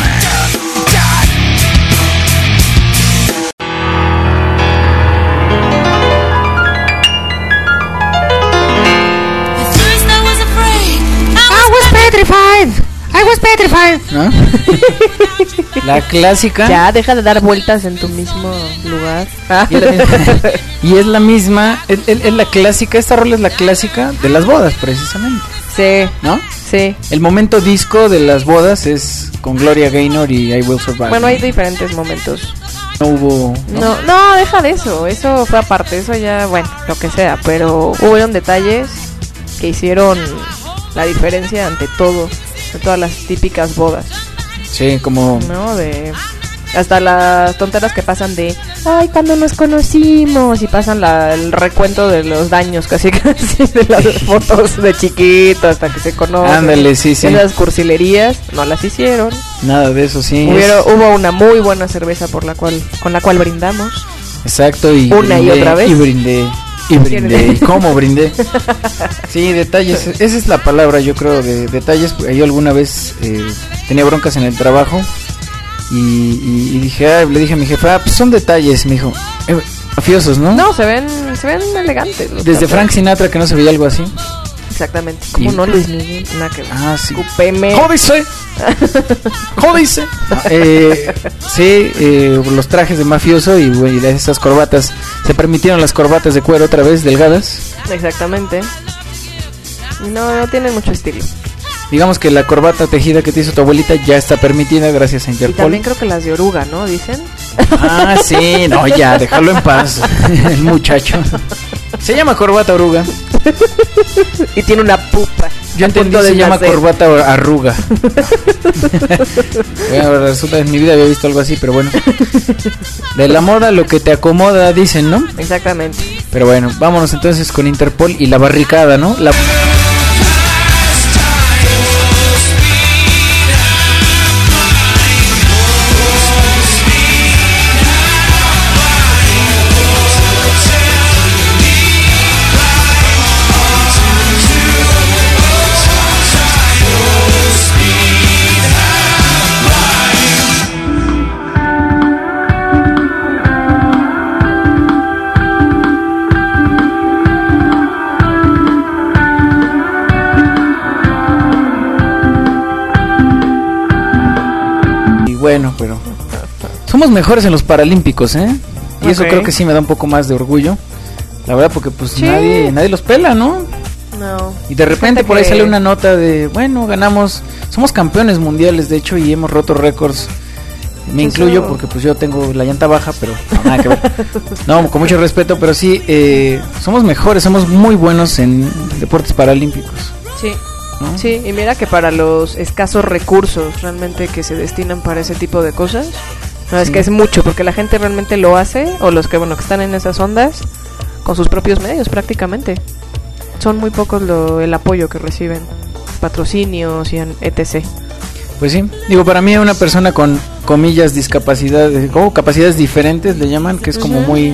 I was petrified. ¿No? La clásica. Ya, deja de dar vueltas en tu mismo lugar. Y, la misma, y es la misma, es, es, es la clásica, esta rola es la clásica de las bodas, precisamente. Sí. ¿No? Sí. El momento disco de las bodas es con Gloria Gaynor y I Will Survive. Bueno, hay diferentes momentos. No hubo... No, no, no deja de eso, eso fue aparte, eso ya, bueno, lo que sea, pero hubieron detalles que hicieron la diferencia ante todo, de todas las típicas bodas. Sí, como... No, de... Hasta las tonteras que pasan de... Ay, cuando nos conocimos. Y pasan la, el recuento de los daños casi casi. De las fotos de chiquito hasta que se conocen. Ándale, sí, sí. Esas cursilerías no las hicieron. Nada de eso, sí. Hubieron, hubo una muy buena cerveza por la cual con la cual brindamos. Exacto. Y una brindé, y otra vez. Y brindé. Y brindé. ¿Y cómo brindé? Sí, detalles. Esa es la palabra, yo creo, de detalles. Yo alguna vez eh, tenía broncas en el trabajo. Y, y, y dije, ah, le dije a mi jefe, ah, pues son detalles, me dijo, eh, mafiosos, ¿no? No, se ven, se ven elegantes. Desde tratos. Frank Sinatra que no se veía algo así. Exactamente. ¿Cómo y... no, Luis Miguel? Nada que ver. Ah, sí. Cúpeme. ¡Jódice! ¡Jódice! No, eh, sí, eh, los trajes de mafioso y, bueno, y esas corbatas. Se permitieron las corbatas de cuero otra vez, delgadas. Exactamente. No, no tienen mucho estilo. Digamos que la corbata tejida que te hizo tu abuelita ya está permitida gracias a Interpol. Y también creo que las de oruga, ¿no? Dicen. Ah, sí, no, ya, déjalo en paz, el muchacho. Se llama corbata oruga. Y tiene una pupa. Yo entendí que se llama nacer. Corbata arruga. Bueno, resulta que en mi vida había visto algo así, pero bueno. De la moda lo que te acomoda, dicen, ¿no? Exactamente. Pero bueno, vámonos entonces con Interpol y la barricada, ¿no? La... Bueno, pero somos mejores en los Paralímpicos, ¿eh? Y okay. Eso creo que sí me da un poco más de orgullo. La verdad, porque pues sí. nadie nadie los pela, ¿no? No. Y de repente por ahí sale una nota de, bueno, ganamos, somos campeones mundiales, de hecho, y hemos roto récords. Me Eso. incluyo porque pues yo tengo la llanta baja, pero no, nada que ver. No, con mucho respeto, pero sí, eh, somos mejores, somos muy buenos en deportes paralímpicos. Sí. ¿No? Sí, y mira que para los escasos recursos realmente que se destinan para ese tipo de cosas, no sí. es que es mucho, porque la gente realmente lo hace, o los que bueno que están en esas ondas, con sus propios medios prácticamente. Son muy pocos lo, el apoyo que reciben, patrocinios y etcétera. Pues sí, digo, para mí una persona con comillas discapacidades, como capacidades diferentes le llaman, que es como uh-huh. muy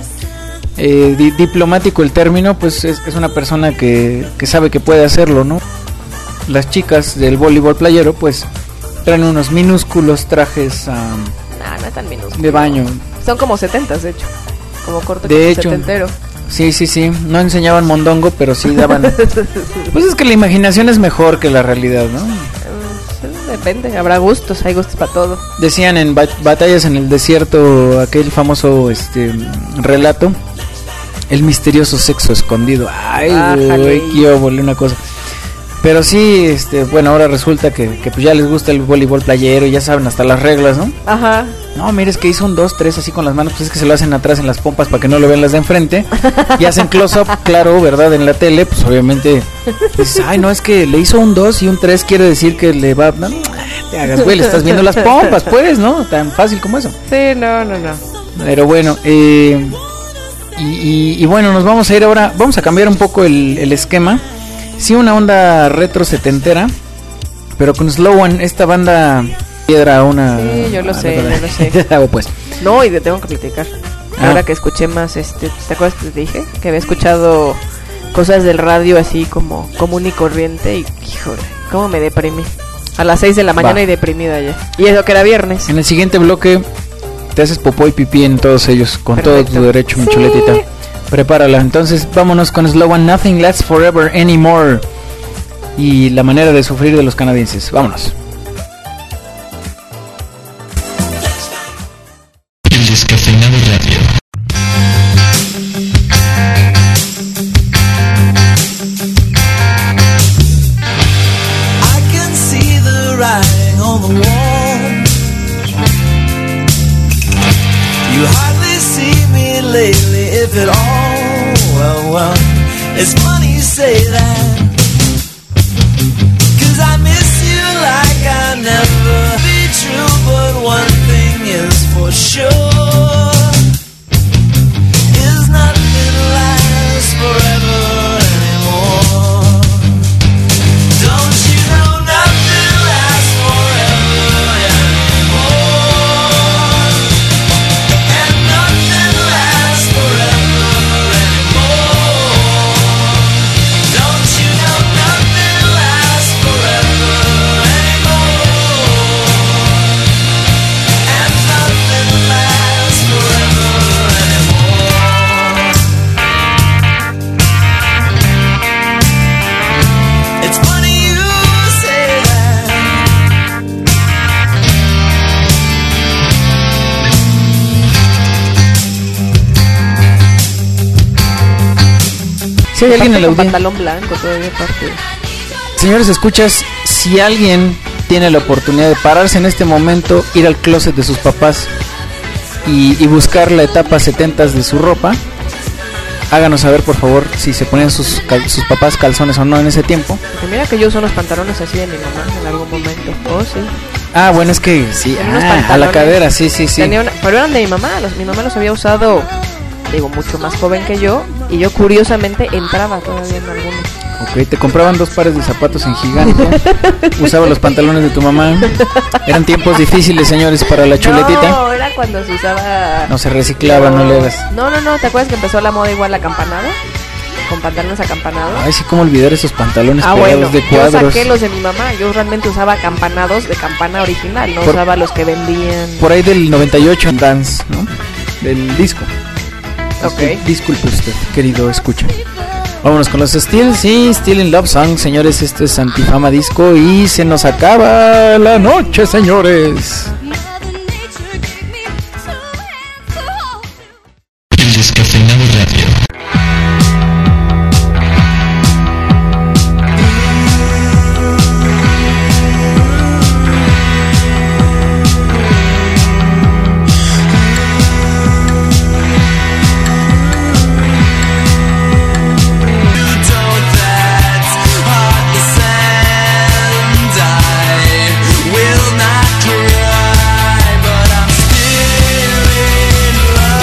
eh, di- diplomático el término, pues es, es una persona que, que sabe que puede hacerlo, ¿no? Las chicas del voleibol playero pues traen unos minúsculos trajes um, nah, no es tan minúsculo. de baño. Son como setentas de hecho, como corto de como hecho, setentero. Sí, sí, sí, no enseñaban mondongo, pero sí daban. Pues es que la imaginación es mejor que la realidad, ¿no? Depende, habrá gustos, hay gustos para todo. Decían en bat- Batallas en el Desierto, aquel famoso este relato, el misterioso sexo escondido. Ay, güey, qué óvole, una cosa. Pero sí, este, bueno, ahora resulta que, que pues ya les gusta el voleibol playero y ya saben hasta las reglas, ¿no? Ajá. No, mira, es que hizo un dos, tres así con las manos, pues es que se lo hacen atrás en las pompas para que no lo vean las de enfrente. Y hacen close-up, claro, ¿verdad? En la tele, pues obviamente, pues, ay, no, es que le hizo un dos y un tres quiere decir que le va... No, te hagas, güey, le estás viendo las pompas, pues, ¿no? Tan fácil como eso. Sí, no, no, no. Pero bueno, eh, y, y, y bueno, nos vamos a ir ahora, vamos a cambiar un poco el, el esquema. Sí, una onda retro setentera, pero con Slow One, esta banda piedra una... Sí, yo lo sé, yo lo sé. Pues. No, y te tengo que platicar. Ah. Ahora que escuché más, este, ¿te acuerdas que te dije? Que había escuchado cosas del radio así como común y corriente y, híjole, cómo me deprimí. A las seis de la mañana Va. y deprimida ya. Y eso que era viernes. En el siguiente bloque te haces popó y pipí en todos ellos, con Perfecto. todo tu derecho, mi Sí. chuletita. Prepárala. Entonces vámonos con Slow and Nothing Lasts Forever Anymore. Y la manera de sufrir de los canadienses. Vámonos. El descafeinado radio. I can see the writing on the wall. You hardly see me lately, if at all. Well, well, it's funny you say that. 'Cause I miss you like I never be true, but one thing is for sure. Is nothing lasts forever anymore. Don't you know nothing lasts forever anymore? And nothing lasts forever anymore. Don't you know nothing lasts forever anymore? And nothing lasts forever anymore. It's funny you say that. Si hay alguien en la Con audiencia, pantalón blanco todavía aparte. señores, escuchas, si alguien tiene la oportunidad de pararse en este momento, ir al closet de sus papás y, y buscar la etapa setentas de su ropa, háganos saber por favor si se ponían sus, cal- sus papás calzones o no en ese tiempo. Porque mira que yo uso unos pantalones así de mi mamá en algún momento. Oh, sí. Ah, bueno, es que sí, Tenía unos ah, a la pantalones. cadera, sí, sí, sí. Tenía una- pero eran de mi mamá. Los, mi mamá los había usado, digo, mucho más joven que yo. Y yo curiosamente entraba todavía en algunos. Ok, te compraban dos pares de zapatos en gigante, usaba los pantalones de tu mamá. Eran tiempos difíciles, señores, para la chuletita. No, era cuando se usaba... No se reciclaba, no le hagas. No, no, no, ¿te acuerdas que empezó la moda igual acampanada? Con pantalones acampanados. Ay, sí, cómo olvidar esos pantalones Ah, pegados bueno, de yo cuadros. saqué los de mi mamá. Yo realmente usaba campanados de campana original, no Por- usaba los que vendían. Por ahí del noventa y ocho en Dance, ¿no? Del disco. Ok. Discul- Disculpe usted, querido escucha. Vámonos con los Steel, sí, Steel in Love Song, señores. Este es Antifama Disco y se nos acaba la noche, señores. El descafeinado radio. Will not cry, but I'm still in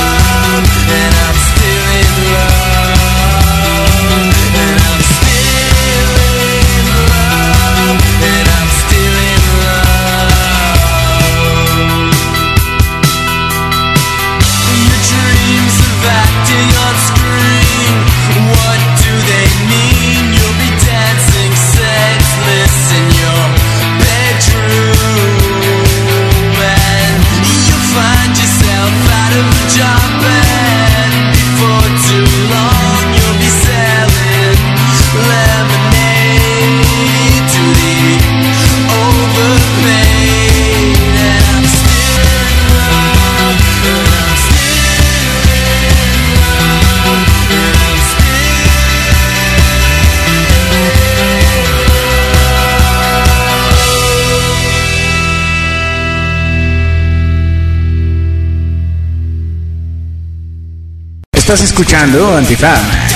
Estás escuchando Antifam.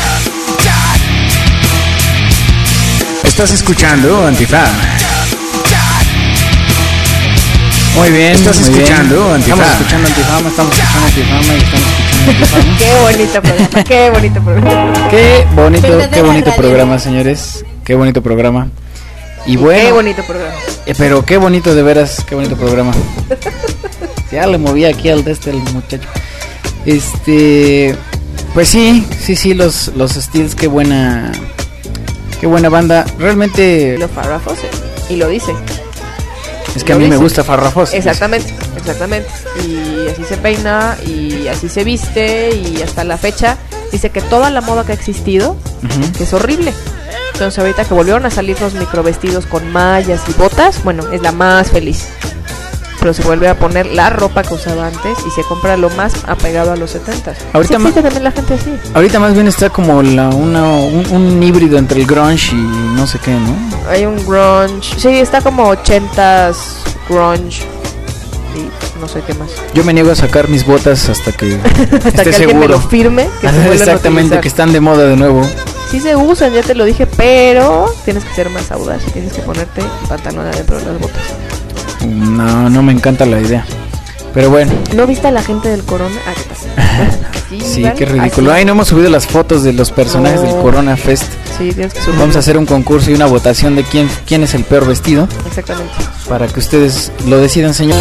Estás escuchando Antifam. Muy bien, Estás muy escuchando bien. Antifam. Estamos escuchando Antifam, estamos escuchando Antifam y estamos escuchando Antifam. Qué bonito programa, qué bonito programa. Qué bonito, Verdadera qué bonito radio. programa, señores. Qué bonito programa. Y bueno, Qué bonito programa. eh, pero qué bonito de veras, qué bonito programa. Ya le moví aquí al de este el muchacho. Este, pues sí, sí, sí, los los Steels, qué buena, qué buena banda. Realmente Los Farrah Fawcett, y lo dice. Es que a mí me gusta farrafoso. Exactamente, exactamente. Y así se peina y así se viste y hasta la fecha dice que toda la moda que ha existido, uh-huh. que es horrible. Entonces ahorita que volvieron a salir los microvestidos con mallas y botas, bueno, es la más feliz. Pero se vuelve a poner la ropa que usaba antes y se compra lo más apegado a los setentas. Ahorita sí, más, también la gente así. Ahorita más bien está como la, una, un, un híbrido entre el grunge y no sé qué, ¿no? Hay un grunge, sí, está como ochentas grunge y no sé qué más. Yo me niego a sacar mis botas hasta que hasta esté que alguien seguro. me lo firme. Que se exactamente, que están de moda de nuevo. Sí se usan, ya te lo dije, pero tienes que ser más audaz y tienes que ponerte el pantalón adentro de las botas. No, no me encanta la idea. Pero bueno. ¿No viste a la gente del Corona? Ah, ¿qué pasa? Sí, sí, qué ridículo. Ay, no hemos subido las fotos de los personajes no. del Corona Fest. Sí, tienes que subir. Vamos a hacer un concurso y una votación de quién, quién es el peor vestido. Exactamente. Para que ustedes lo decidan, señor.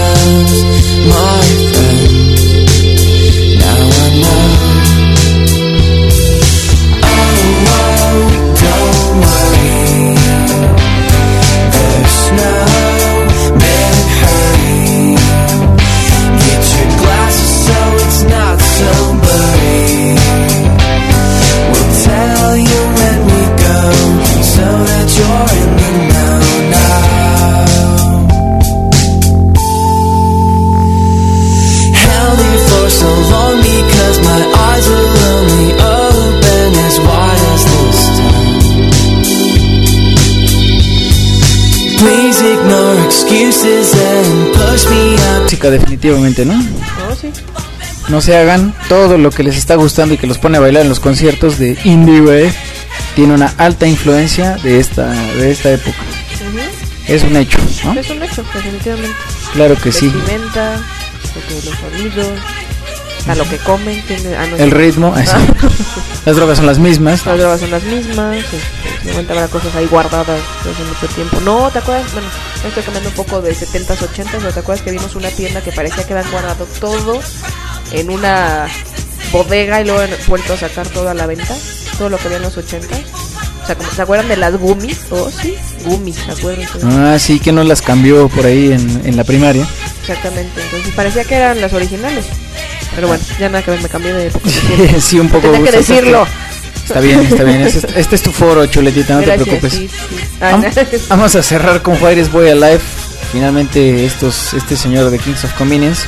Música definitivamente, ¿no? Oh, sí. No se hagan, todo lo que les está gustando y que los pone a bailar en los conciertos de Indie Way tiene una alta influencia de esta de esta época. Uh-huh. Es un hecho, ¿no? Es un hecho, definitivamente. Claro que sí. Vestimenta, los sonidos, a lo que comen, tiene, a el ritmo, ah. Las drogas son las mismas. Las drogas son las mismas. Este, de momento habrá cosas ahí guardadas desde mucho tiempo. No, ¿te acuerdas? Bueno, me estoy cambiando un poco de setentas, ochentas, pero ¿te acuerdas que vimos una tienda que parecía que habían guardado todo en una bodega y luego han vuelto a sacar todo a la venta? Todo lo que había en los ochentas. O sea, ¿se acuerdan de las gummies? Oh, sí, gummies, ¿se acuerdan? Ah, sí, que no las cambió por ahí en, en la primaria. Exactamente, entonces parecía que eran las originales. Pero bueno, ya nada que ver, me cambié de época. Sí, un poco. Tenía que decirlo. Está bien, está bien. Este, este es tu foro, Chuletita, no Gracias, te preocupes. Sí, sí. Ah, vamos, vamos a cerrar con Juárez Boy Alive. Finalmente, estos, este señor de Kings of Convenience.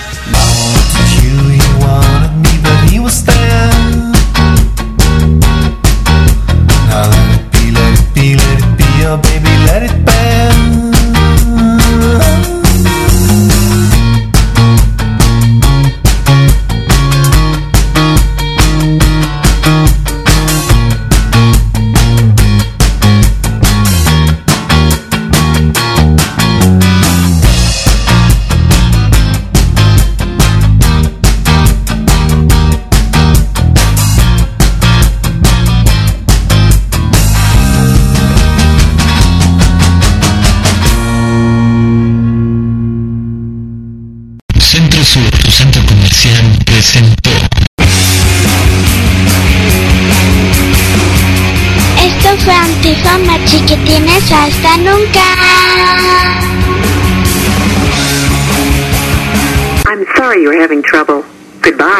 Centro Sur, tu centro comercial, presentó. Esto fue Antifama, chiquitines, hasta nunca. I'm sorry you're having trouble. Goodbye.